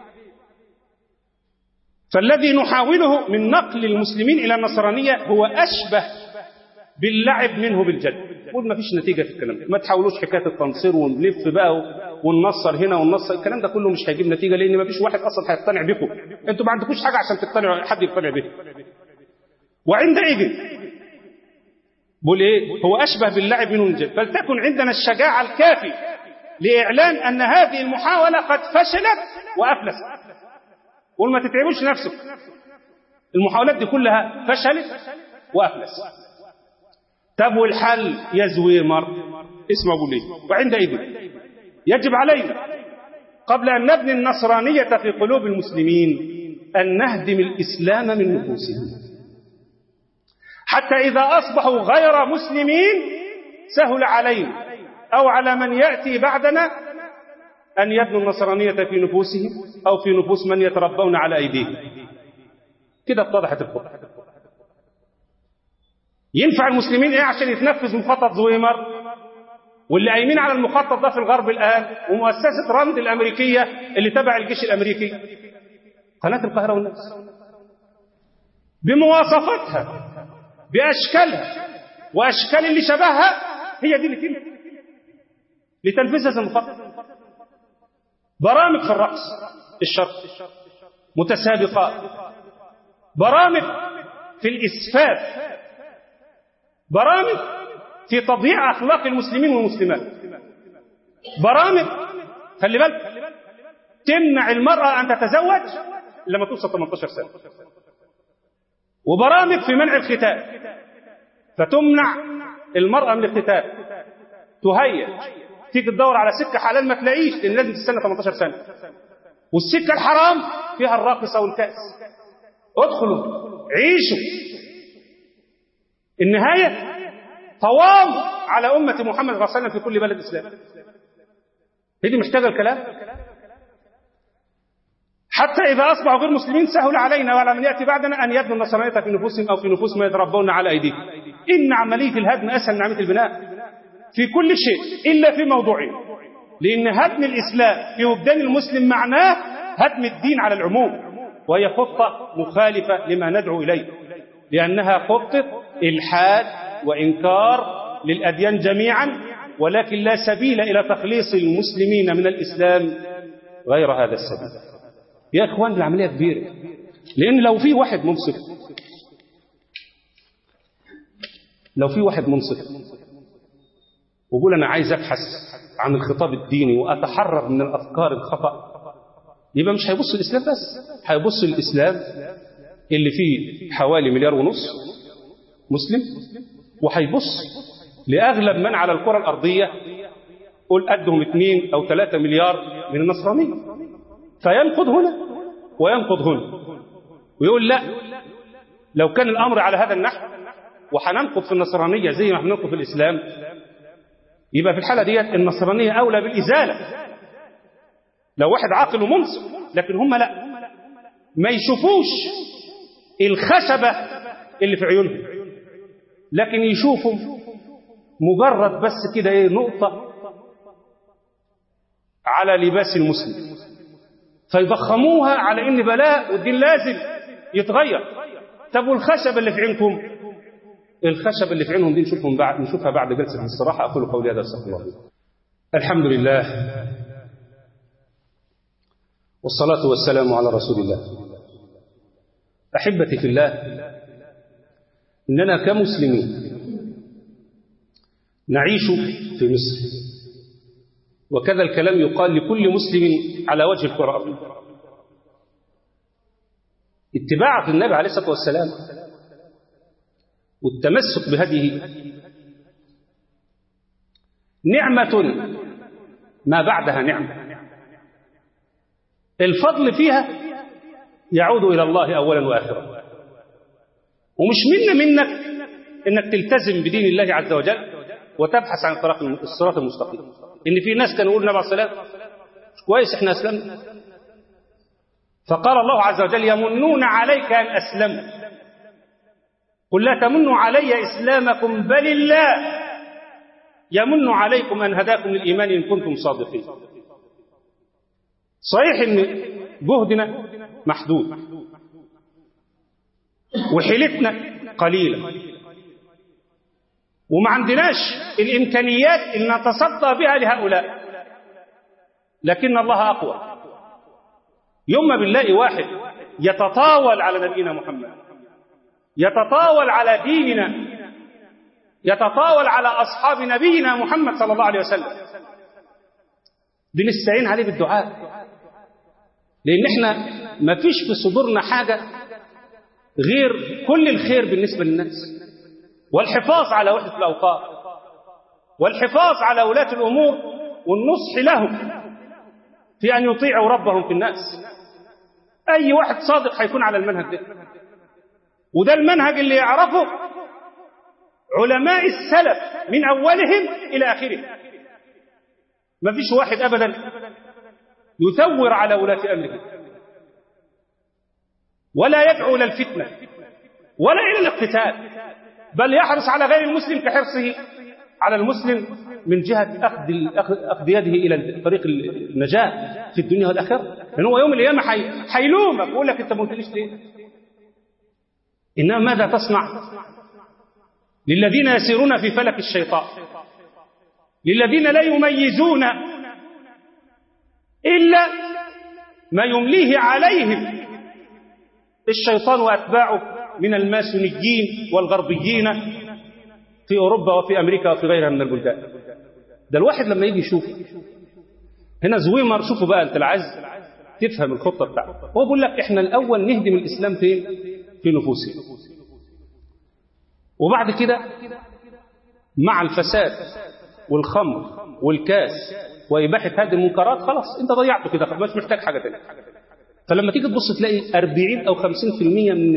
فالذي نحاوله من نقل المسلمين إلى النصرانية هو أشبه باللعب منه بالجد. قول ما فيش نتيجة في الكلام ده، ما تحاولوش حكاية التنصير ونلف بقى وننصر هنا وننصر، الكلام ده كله مش هيجيب نتيجة، لأن ما فيش واحد أصلا هيقتنع بكم، أنتوا ما عندكوش حاجة عشان تقتنعوا حد يقتنع بكم. وعندئذ بقول إيه؟ هو أشبه باللعب منه بالجد، فلتكن عندنا الشجاعة الكافي لإعلان أن هذه المحاولة قد فشلت وأفلست. قول ما تتعبوش نفسك، المحاولات دي كلها فشلت وأفلست. طب والحل يا زويمر؟ اسمع أبو ليه. وعندئذ يجب علينا قبل أن نبني النصرانية في قلوب المسلمين أن نهدم الإسلام من نفوسهم، حتى إذا أصبحوا غير مسلمين سهل علينا أو على من يأتي بعدنا أن يبنوا النصرانية في نفوسهم أو في نفوس من يتربون على أيديهم. كده اتضحت الخطة. ينفع المسلمين إيه عشان يتنفذ مخطط زويمر؟ واللي قايمين على المخطط ده في الغرب الآن ومؤسسة راند الأمريكية اللي تبع الجيش الأمريكي قناة القاهرة والناس بمواصفاتها بأشكالها وأشكال اللي شبهها، هي دي اللي تنفذ لتنفيذ المخطط. برامج في الرقص الشرقي، متسابقات، برامج في الإسفاف، برامج في تضييع أخلاق المسلمين والمسلمات، برامج خلي بالك تمنع المرأة أن تتزوج لما توصل 18 سنة، وبرامج في منع الختان فتمنع المرأة من الختان، تهيج تيجي تدور على سكة حلال ما تلاقيش لأن لازم تستنى 18 سنة، والسكة الحرام فيها الراقصة والكأس. ادخلوا عيشوا. النهاية طوام على أمة محمد صلى الله عليه وسلم في كل بلد إسلام. هذه محتاجة الكلام. حتى إذا أصبحوا غير مسلمين سهل علينا وعلى من يأتي بعدنا أن يبنوا النصرانية في نفوسهم أو في نفوس ما يتربون على أيديهم. إن عملية الهدم أسهل من عملية البناء في كل شيء إلا في موضوعين، لأن هدم الإسلام في وجدان المسلم معناه هدم الدين على العموم، وهي خطة مخالفة لما ندعو إليه، لأنها خطة إلحاد وإنكار للأديان جميعا، ولكن لا سبيل إلى تخليص المسلمين من الإسلام غير هذا السبيل. يا إخوان العملية كبيرة، لأن لو في واحد منصف ويقول أنا عايز أبحث عن الخطاب الديني وأتحرر من الأفكار الخطأ، يبقى مش هيبص الإسلام بس، هيبص الإسلام اللي فيه حوالي 1.5 مليار مسلم، وهيبص لأغلب من على الكرة الأرضية قل قدهم 2 أو 3 مليار من النصرانية، فينقض هنا وينقض هنا ويقول لا، لو كان الأمر على هذا النحو وحننقض في النصرانية زي ما هننقض في الإسلام، يبقى في الحالة ديت النصرانية أولى بالإزالة لو واحد عاقل ومنصف. لكن هم لا، ما يشوفوش الخشبة اللي في عيونهم، لكن يشوفوا مجرد بس كده نقطة على لباس المسلم، فيضخموها على إن بلاء والدين لازم يتغير. طب والخشبة اللي في عينكم، الخشبة اللي في عينهم دي نشوفها بعد جلسة الاستراحة. أقول قولي هذا استغفر الله. الحمد لله والصلاة والسلام على رسول الله. أحبتي في الله، إننا كمسلمين نعيش في مصر، وكذا الكلام يقال لكل مسلم على وجه الكرة الأرضية. اتباع النبي عليه الصلاة والسلام والتمسك بهديه نعمة ما بعدها نعمة، الفضل فيها يعود إلى الله أولا وآخرا، ومش منك إنك تلتزم بدين الله عز وجل وتبحث عن الصراط المستقيم. إن في ناس كانوا يقولون النبي عليه الصلاة والسلام كويس إحنا أسلمنا، فقال الله عز وجل يمنون عليك أن أسلموا قل لا تمنوا علي إسلامكم بل الله يمن عليكم أن هداكم للإيمان إن كنتم صادقين. صحيح إن جهدنا محدود وحيلتنا قليلة وما عندناش الإمكانيات أن نتصدى بها لهؤلاء، لكن الله أقوى. يوم ما بنلاقي واحد يتطاول على نبينا محمد، يتطاول على ديننا، يتطاول على أصحاب نبينا محمد صلى الله عليه وسلم، بنستعين عليه بالدعاء، لأن احنا ما فيش في صدورنا حاجة غير كل الخير بالنسبة للناس، والحفاظ على وحدة الأوقات، والحفاظ على ولاة الأمور، والنصح لهم في أن يطيعوا ربهم في الناس. أي واحد صادق هيكون على المنهج ده، وده المنهج اللي يعرفه علماء السلف من أولهم إلى آخره. ما فيش واحد أبدا يثور على ولاة أمره، ولا يدعو إلى الفتنة ولا إلى الاقتتال، بل يحرص على غير المسلم كحرصه على المسلم من جهة أخذ يده إلى طريق النجاة في الدنيا والآخرة، لأن هو يوم القيامة حيلومك ويقول لك أنت ما قلتليش ليه. إنما ماذا تصنع للذين يسيرون في فلك الشيطان، للذين لا يميزون إلا ما يمليه عليهم الشيطان وأتباعه من الماسونيين والغربيين في أوروبا وفي أمريكا وفي غيرها من البلدان. ده الواحد لما يجي يشوف هنا زويمر، شوفوا بقى أنت العز تفهم الخطة بتاعته. هو بيقول لك إحنا الأول نهدم الإسلام في نفوسنا، وبعد كده مع الفساد والخمر والكاس وإباحة هذه المنكرات خلاص أنت ضيعته كده، مش محتاج حاجة تانية. فلما تيجي تبص تلاقي 40 أو 50% من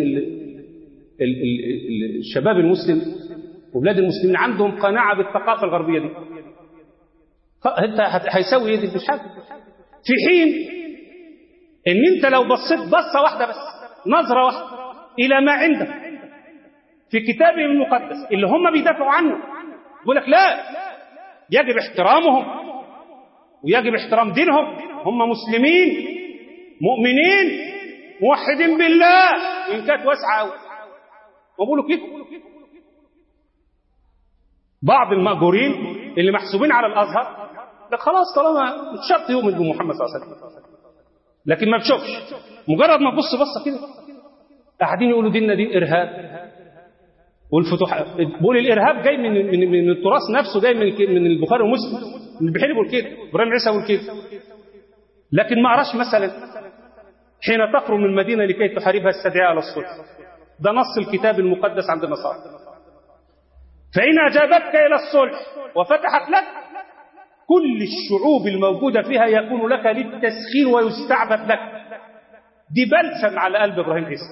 الشباب المسلم وبلاد المسلمين عندهم قناعة بالثقافة الغربية دي. انت هيسوي ايه دي؟ مش حاجة. في حين ان انت لو بصيت بصة واحدة بس، نظرة واحدة الى ما عندك في كتابهم المقدس اللي هم بيدافعوا عنه، يقول لك لا، يجب احترامهم ويجب احترام دينهم، هم مسلمين مؤمنين موحدين بالله، وإن كانت واسعة أوي وبقولوا كده. بعض المأجورين اللي محسوبين على الأزهر لك خلاص طالما مش شرط يؤمن بمحمد صلى الله عليه وسلم، لكن ما بشوفش، مجرد ما تبص بصة كده قاعدين يقولوا ديننا دين إرهاب والفتوحات. بقول الإرهاب جاي من التراث نفسه، جاي من البخاري ومسلم، من البحيري بيقول كده، إبراهيم عيسى بيقول كده. لكن ما أراش مثلا حين تخرج من المدينة لكي تحاربها استدعاء على الصلح، ده نص الكتاب المقدس عند النصارى. فإن أجابتك إلى الصلح وفتحت لك، كل الشعوب الموجودة فيها يكون لك للتسخير ويستعبد لك. دي بلسم على قلب إبراهيم عيسى.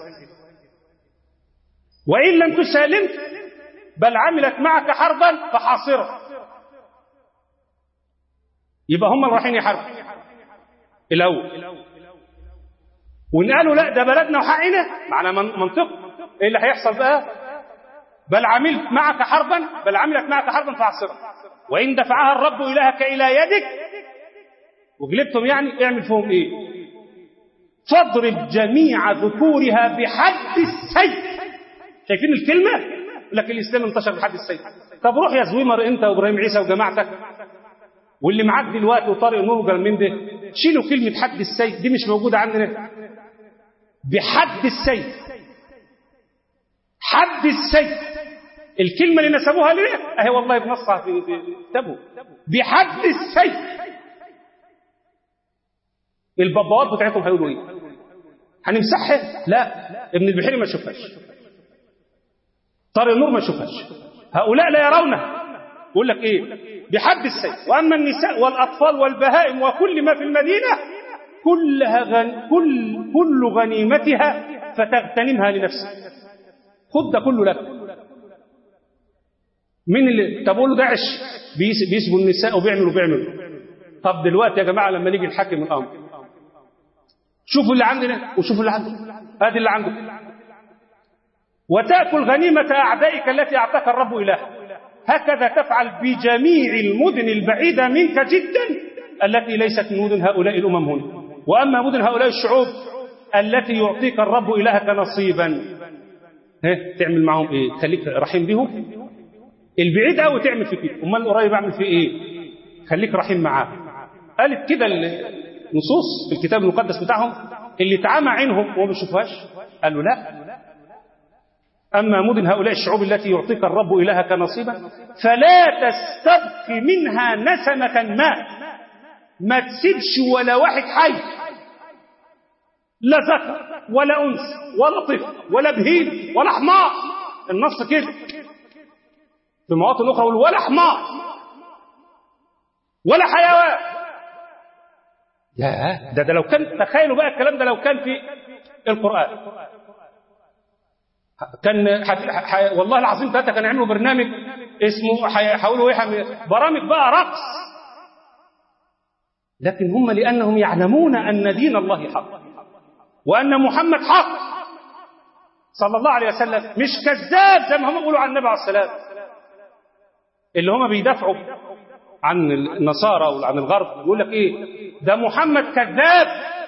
وإن لم تسالم بل عملت معك حربا فحاصرة. يبقى هم اللي رايحين يحاربوا الأول، وإن قالوا لا ده بلدنا وحقنا، معنى منطق إيه اللي هيحصل بقى؟ بل عملت معك حربا فحاصرة. وإن دفعها الرب إلهك إلى يدك وغلبتم، يعني اعمل فيهم إيه؟ فاضرب جميع ذكورها بحد السيف. شايفين الكلمة؟ لكن الإسلام انتشر بحد السيف. طب روح يا زويمر أنت وإبراهيم عيسى وجماعتك واللي معاك دلوقتي وطارق نور وجرمين ده، شيلوا كلمة حد السيف دي، مش موجودة عندنا. بحد السيف، حد السيف، الكلمة اللي نسبوها ليه اهي والله بنصها في كتابه، بحد السيف. البابوات بتاعتهم هيقولوا ايه؟ هنمسحها؟ لا، ابن البحيري ما شوفهاش، طارق النور ما شوفهاش، هؤلاء لا يرونها. يقول لك ايه؟ بحد السيف. واما النساء والاطفال والبهائم وكل ما في المدينه كل غنيمتها فتغتنمها لنفسك. خد ده كله لك. مين اللي تقول له داعش بيسبوا النساء وبيعملوا؟ طب دلوقتي يا جماعه لما نيجي نحكم الامر، شوفوا اللي عندنا وشوفوا اللي عندكم، ادي اللي عندكم. وتاكل غنيمه اعدائك التي اعطاك الرب الهك، هكذا تفعل بجميع المدن البعيده منك جدا التي ليست من مدن هؤلاء الامم هنا. واما مدن هؤلاء الشعوب التي يعطيك الرب الهك نصيبا، تعمل معهم ايه؟ خليك رحيم بهم. البعيد قوي تعمل في كده، امال القريب اعمل فيه ايه؟ خليك رحيم معاه. قالت كده النصوص في الكتاب المقدس بتاعهم، اللي تعامى عينهم وما بيشوفهاش قالوا لا. اما مدن هؤلاء الشعوب التي يعطيك الرب الهك نصيبا فلا تستبق منها نسمة ما تسيبش ولا واحد حي، لا ذكر ولا انثى ولا طفل ولا بهيم ولا حمار. النص كده في مواطن اخرى يقول ولا حمار ولا حيوان. يا ده لو كان، تخيلوا بقى الكلام ده لو كان في القرآن، كان والله العظيم ثلاثة كان يعملوا برنامج اسمه هيحاولوا برامج بقى رقص. لكن هم لأنهم يعلمون أن دين الله حق وأن محمد حق صلى الله عليه وسلم مش كذاب زي ما هم بيقولوا عن النبي عليه السلام، اللي هم بيدافعوا عن النصارى وعن الغرب يقول لك ايه؟ ده محمد كذاب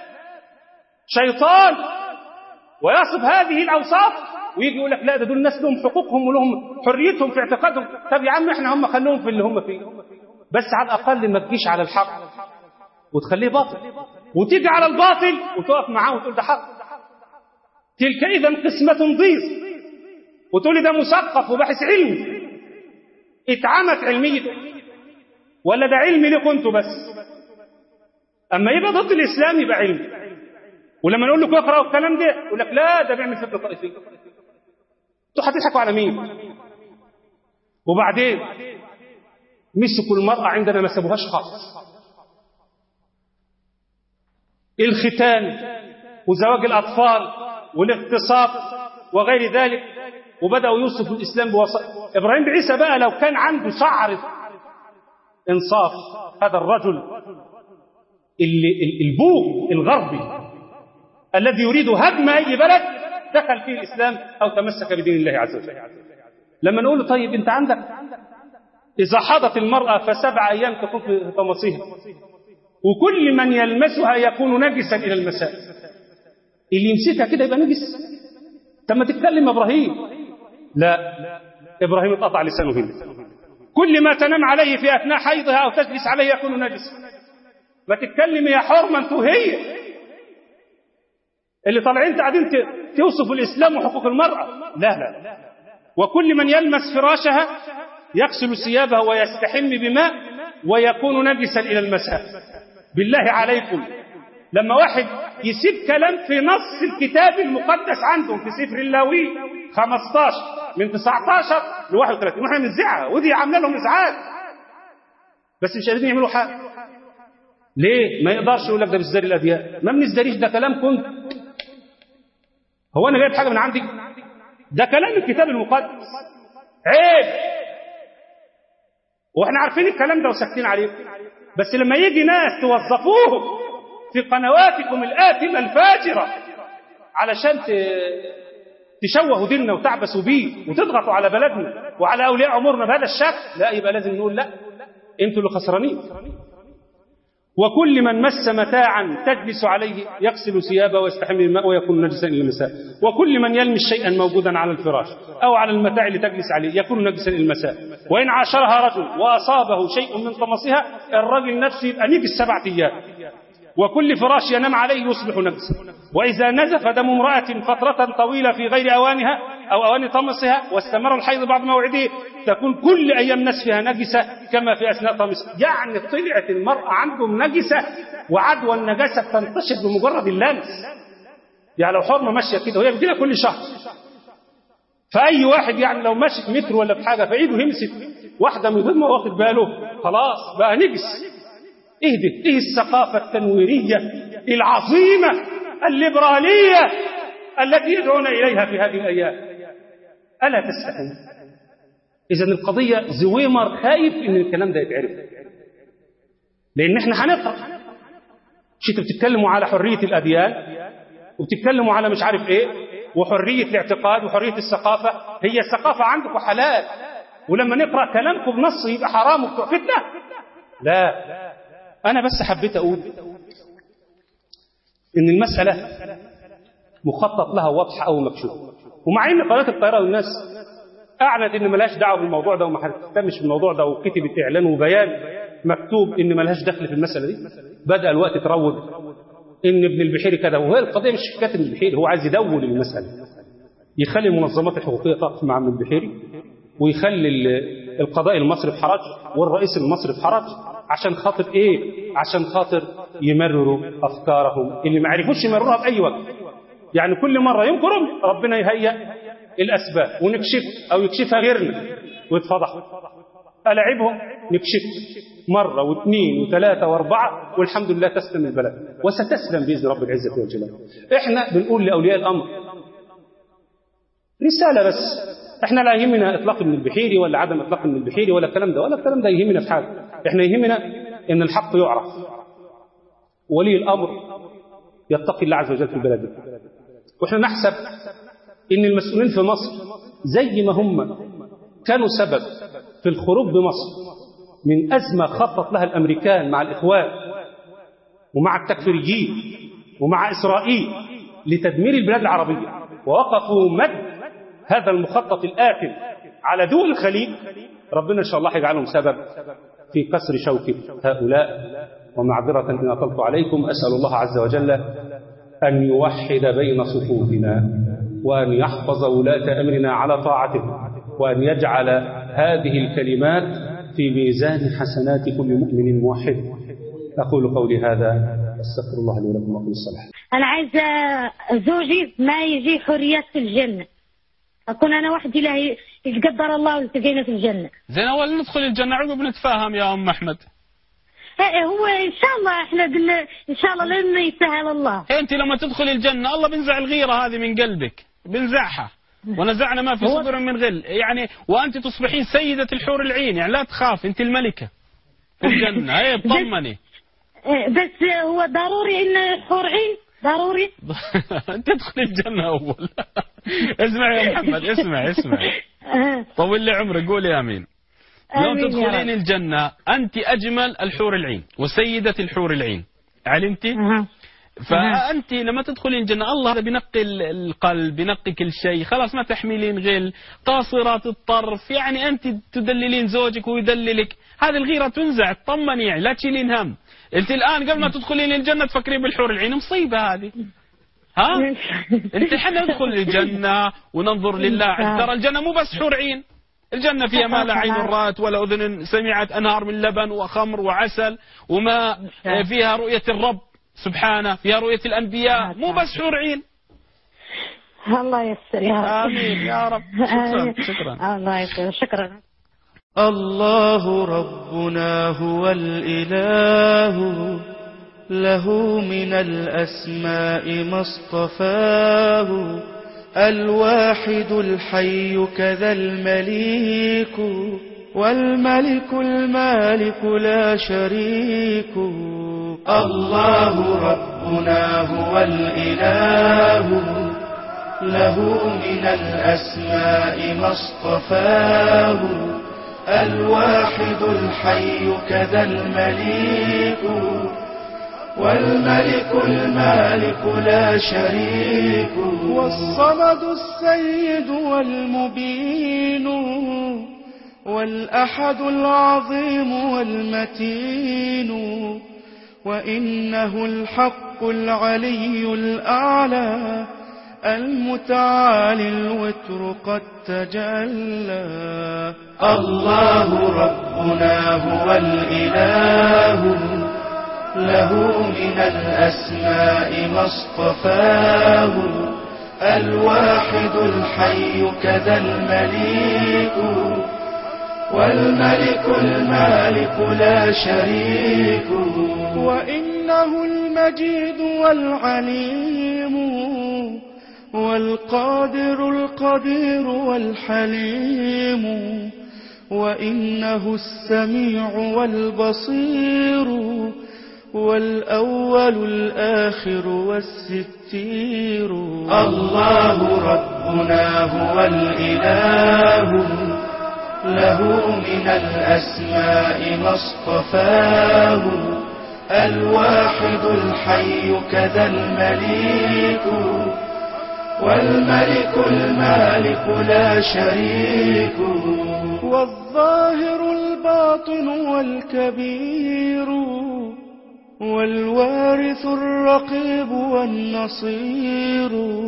شيطان ويصف هذه الاوصاف، ويجي يقول لك لا ده دول الناس لهم حقوقهم ولهم حريتهم في اعتقادهم. طب يا عم احنا هم خلوهم في اللي هم فيه، بس على الاقل ما تجيش على الحق وتخليه باطل، وتيجي على الباطل وتقف معاه وتقول ده حق. تلك اذا قسمة ضيز، وتقول لي ده مثقف وباحث علمي، اتعمت علميته ولا ده علمي لكم انتوا بس؟ اما يبقى ضد الاسلام يبقى علمي، ولما نقول لكم اقرأوا الكلام ده يقول لك لا ده بيعمل فتنة طائفية. انتوا هتضحكوا على مين؟ وبعدين مسكوا المرأة عندنا ما سابوهاش خالص، الختان وزواج الأطفال والاغتصاب وغير ذلك، وبدأوا يوصفوا الإسلام بوسط. إبراهيم عيسى بقى لو كان عنده شعر إنصاف، هذا الرجل البوق الغربي الذي يريد هدم أي بلد دخل فيه الإسلام أو تمسك بدين الله عز وجل. لما نقول له طيب أنت عندك إذا حاضت المرأة ف7 أيام تكون في طمسها، وكل من يلمسها يكون نجسا إلى المساء، اللي يمسكها كده يبقى نجس. طب ما تتكلم إبراهيم، لا، إبراهيم اتقطع لسانه هنا. كل ما تنام عليه في أثناء حيضها أو تجلس عليه يكون نجسا. ما تتكلم يا حرمة أنتوا، هي اللي طالعين قاعدين توصفوا الإسلام وحقوق المرأة. لا لا لا. وكل من يلمس فراشها يغسل ثيابه ويستحم بماء ويكون نجسا إلى المساء. بالله عليكم لما واحد يسيب كلام في نص الكتاب المقدس عندهم في سفر اللاوي 15 من 19 ل 31، واحنا بنزعها ودي عامله لهم ازعاج، بس مش قادرين يعملوا حاجه. ليه؟ ما يقدرش يقول لك ده بيزدري الاديان. ما بنزدريش، ده كلام كنت. هو انا جايب حاجه من عندي؟ ده كلام الكتاب المقدس. عيب. واحنا عارفين الكلام ده وساكتين عليه، بس لما يجي ناس توظفوه في قنواتكم الآثمة الفاجرة علشان تشوهوا ديننا وتعبسوا بيه وتضغطوا على بلدنا وعلى أولياء أمورنا بهذا الشكل، لا، يبقى لازم نقول لا، انتوا اللي خسرانين. وكل من مس متاعا تجلس عليه يغسل ثيابه ويستحمل الماء ويكون نجسا الى المساء. وكل من يلمس شيئا موجودا على الفراش او على المتاع اللي تجلس عليه يكون نجسا الى المساء. وان عاشرها رجل واصابه شيء من طمسها الرجل نفسه يبقى نجس 7 ايام. وكل فراش ينام عليه يصبح نجسا. وإذا نزف دم امرأة فترة طويلة في غير أوانها أو أوان طمسها واستمر الحيض بعد موعده تكون كل أيام نسفها نجسة كما في أثناء طمسها. يعني طلعت المرأة عندهم نجسة، وعدوى النجاسة بتنتشر بمجرد اللمس. يعني لو حرمة ماشية كده وهي بتجيلها كل شهر، فأي واحد يعني لو ماشي في متر ولا في حاجة فإيده يمسك واحدة من غير ما واخد باله خلاص بقى نجس. ايه الثقافة التنويرية العظيمة الليبرالية التي يدعون إليها في هذه الأيام؟ ألا تستحي؟ إذن القضية زويمر خايف إن الكلام ده يتعرف، لأن إحنا هنقرأ. مش انتوا بتتكلموا على حرية الأديان وبتتكلموا على مش عارف إيه وحرية الاعتقاد وحرية الثقافة. هي الثقافة عندكم حلال، ولما نقرأ كلامكم بنص يبقى حرام وبتوع فتنة؟ لا، أنا بس حبيت أقول إن المسألة مخطط لها واضحة أو مكشوف. ومع إن قناة القاهرة والناس أعلنت إن ملهاش دعوة بالموضوع ده وما هتهتمش بالموضوع ده، وكتبت إعلان وبيان مكتوب إن ملهاش دخل في المسألة دي، بدأ الوقت تروج إن ابن البحيري كذا. وهي القضية مش كاتب ابن البحيري، هو عايز يدول المسألة، يخلي المنظمات الحقوقية تقف مع ابن البحيري، ويخلي القضاء المصري في حرج والرئيس المصري في حرج. عشان خاطر ايه؟ عشان خاطر يمرروا افكارهم اللي ما عرفوش يمرروها باي وقت. يعني كل مره ينكرهم ربنا يهيئ الاسباب ونكشف او يكشفها غيرنا ويتفضحوا. ألاعبهم نكشف مرة واثنين وثلاثة واربعة والحمد لله تسلم البلد وستسلم بإذن رب العزة والجلال. احنا بنقول لأولياء الأمر رسالة بس، احنا لا يهمنا إطلاق ابن البحيري ولا عدم إطلاق ابن البحيري ولا الكلام ده، ولا الكلام ده يهمنا في حاجة. احنا يهمنا ان الحق يعرف، ولي الأمر يتقي الله عز وجل في البلد. واحنا نحسب ان المسؤولين في مصر زي ما هم كانوا سبب في الخروج بمصر من أزمة خطط لها الأمريكان مع الإخوان ومع التكفيريين ومع إسرائيل لتدمير البلاد العربية، ووقفوا مد هذا المخطط الآثم على دول الخليج، ربنا إن شاء الله يجعلهم سبب في كسر شوكة هؤلاء. ومعذرة إن أطلت عليكم، أسأل الله عز وجل أن يوحد بين صفوفنا، وأن يحفظ ولاة أمرنا على طاعته، وأن يجعل هذه الكلمات في ميزان حسنات كل مؤمن موحد. أقول قولي هذا، أستغفر الله لي ولكم وأقول الصلاة. أنا عايزة زوجي ما يجي حريات في الجنة، أكون أنا وحدي لا يتقدر الله والتقينا في الجنة. زين أول ندخل الجنة عقب نتفاهم يا أم أحمد. هو إن شاء الله إحنا إن شاء الله لما يسهل الله. أنت لما تدخل الجنة الله بنزع الغيرة هذه من قلبك، بنزعها، ونزعنا ما في صدر من غل يعني، وأنت تصبحين سيدة الحور العين، يعني لا تخاف، أنت الملكة في الجنة. هي طمني. بس هو ضروري إن حور عين ضروري. تدخل الجنة أول. اسمع يا محمد، اسمع. طول لي عمرك، قولي آمين. يوم تدخلين الجنة أنت أجمل الحور العين وسيدة الحور العين، علمتي؟ فأنت لما تدخلين الجنة الله بينقي القلب، بينقي كل شيء، خلاص ما تحملين غل، قاصرات الطرف، يعني أنت تدللين زوجك ويدللك، هذه الغيرة تنزع، تطمني يعني، لا تشيلين هم. أنت الآن قبل ما تدخلين الجنة تفكرين بالحور العين، مصيبة هذه. ها؟ أنت حنا ندخل الجنة وننظر لله، ترى الجنة مو بس حور عين، الجنة فيها ما لا عين رأت ولا أذن سمعت، أنهار من لبن وخمر وعسل وما فيها رؤية الرب سبحانه، فيها رؤية الأنبياء، مو بس حور عين. الله يسر يا رب. آمين يا رب. شكرا. الله يسر. شكرا. الله ربنا هو الإله، له من الأسماء ما اصطفاه، الواحد الحي كذا المليك، والملك المالك لا شريك. الله ربنا هو الإله، له من الأسماء ما اصطفاه، الواحد الحي كذا المليك، والملك المالك لا شريك. والصمد السيد والمبين، والأحد العظيم والمتين، وإنه الحق العلي الأعلى، المتعالي الوتر قد تجلى. الله ربنا هو الإله، له من الأسماء ما اصطفاه، الواحد الحي كذا المليك، والملك المالك لا شريك. وإنه المجيد والعليم، والقادر القدير والحليم، وإنه السميع والبصير، والأول الآخر والستير. الله ربنا هو الإله، له من الأسماء ما اصطفاه، الواحد الحي كذا المليك، والملك المالك لا شريك. والظاهر الباطن والكبير، والوارث الرقيب والنصير،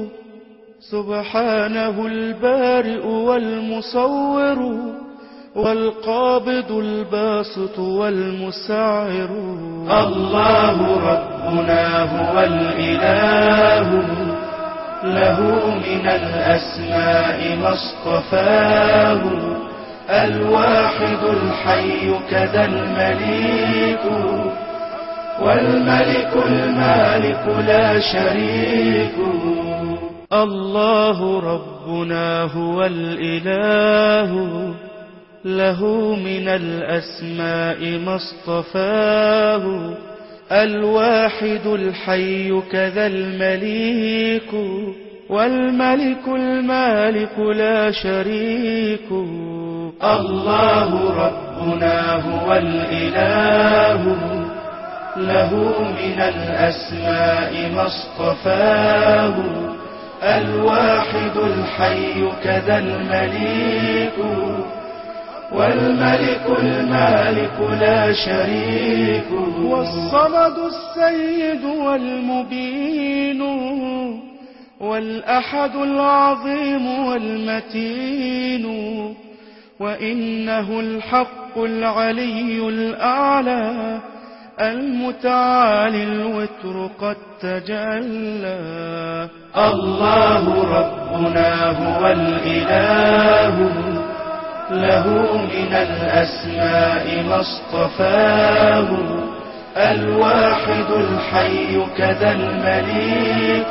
سبحانه البارئ والمصور، والقابض الباسط والمسعر. الله ربنا هو الإله، له من الأسماء ما اصطفاه، الواحد الحي كذا المليك، والملك المالك لا شريك. الله ربنا هو الإله، له من الأسماء ما اصطفاه، الواحد الحي كذا المليك، والملك المالك لا شريك. الله ربنا هو الإله له من الأسماء ما اصطفاه الواحد الحي كذا المليك والملك المالك لا شريك والصمد السيد والمبين والأحد العظيم والمتين وإنه الحق العلي الأعلى المتعالي الوتر قد تجلى الله ربنا هو الإله له من الأسماء ما اصطفاه الواحد الحي كذا المليك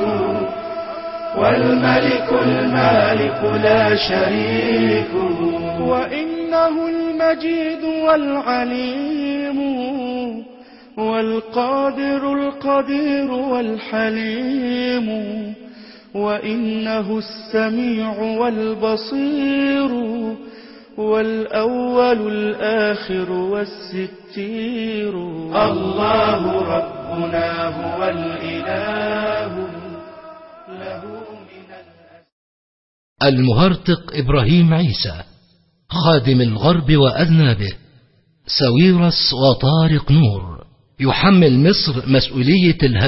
والملك المالك لا شريك وإنه المجيد والعليم والقادر القدير والحليم وإنه السميع والبصير والأول الآخر والستير الله ربنا هو الإله له من المهرطق إبراهيم عيسى خادم الغرب وأذنابه ساويرس وطارق نور يحمل مصر مسؤولية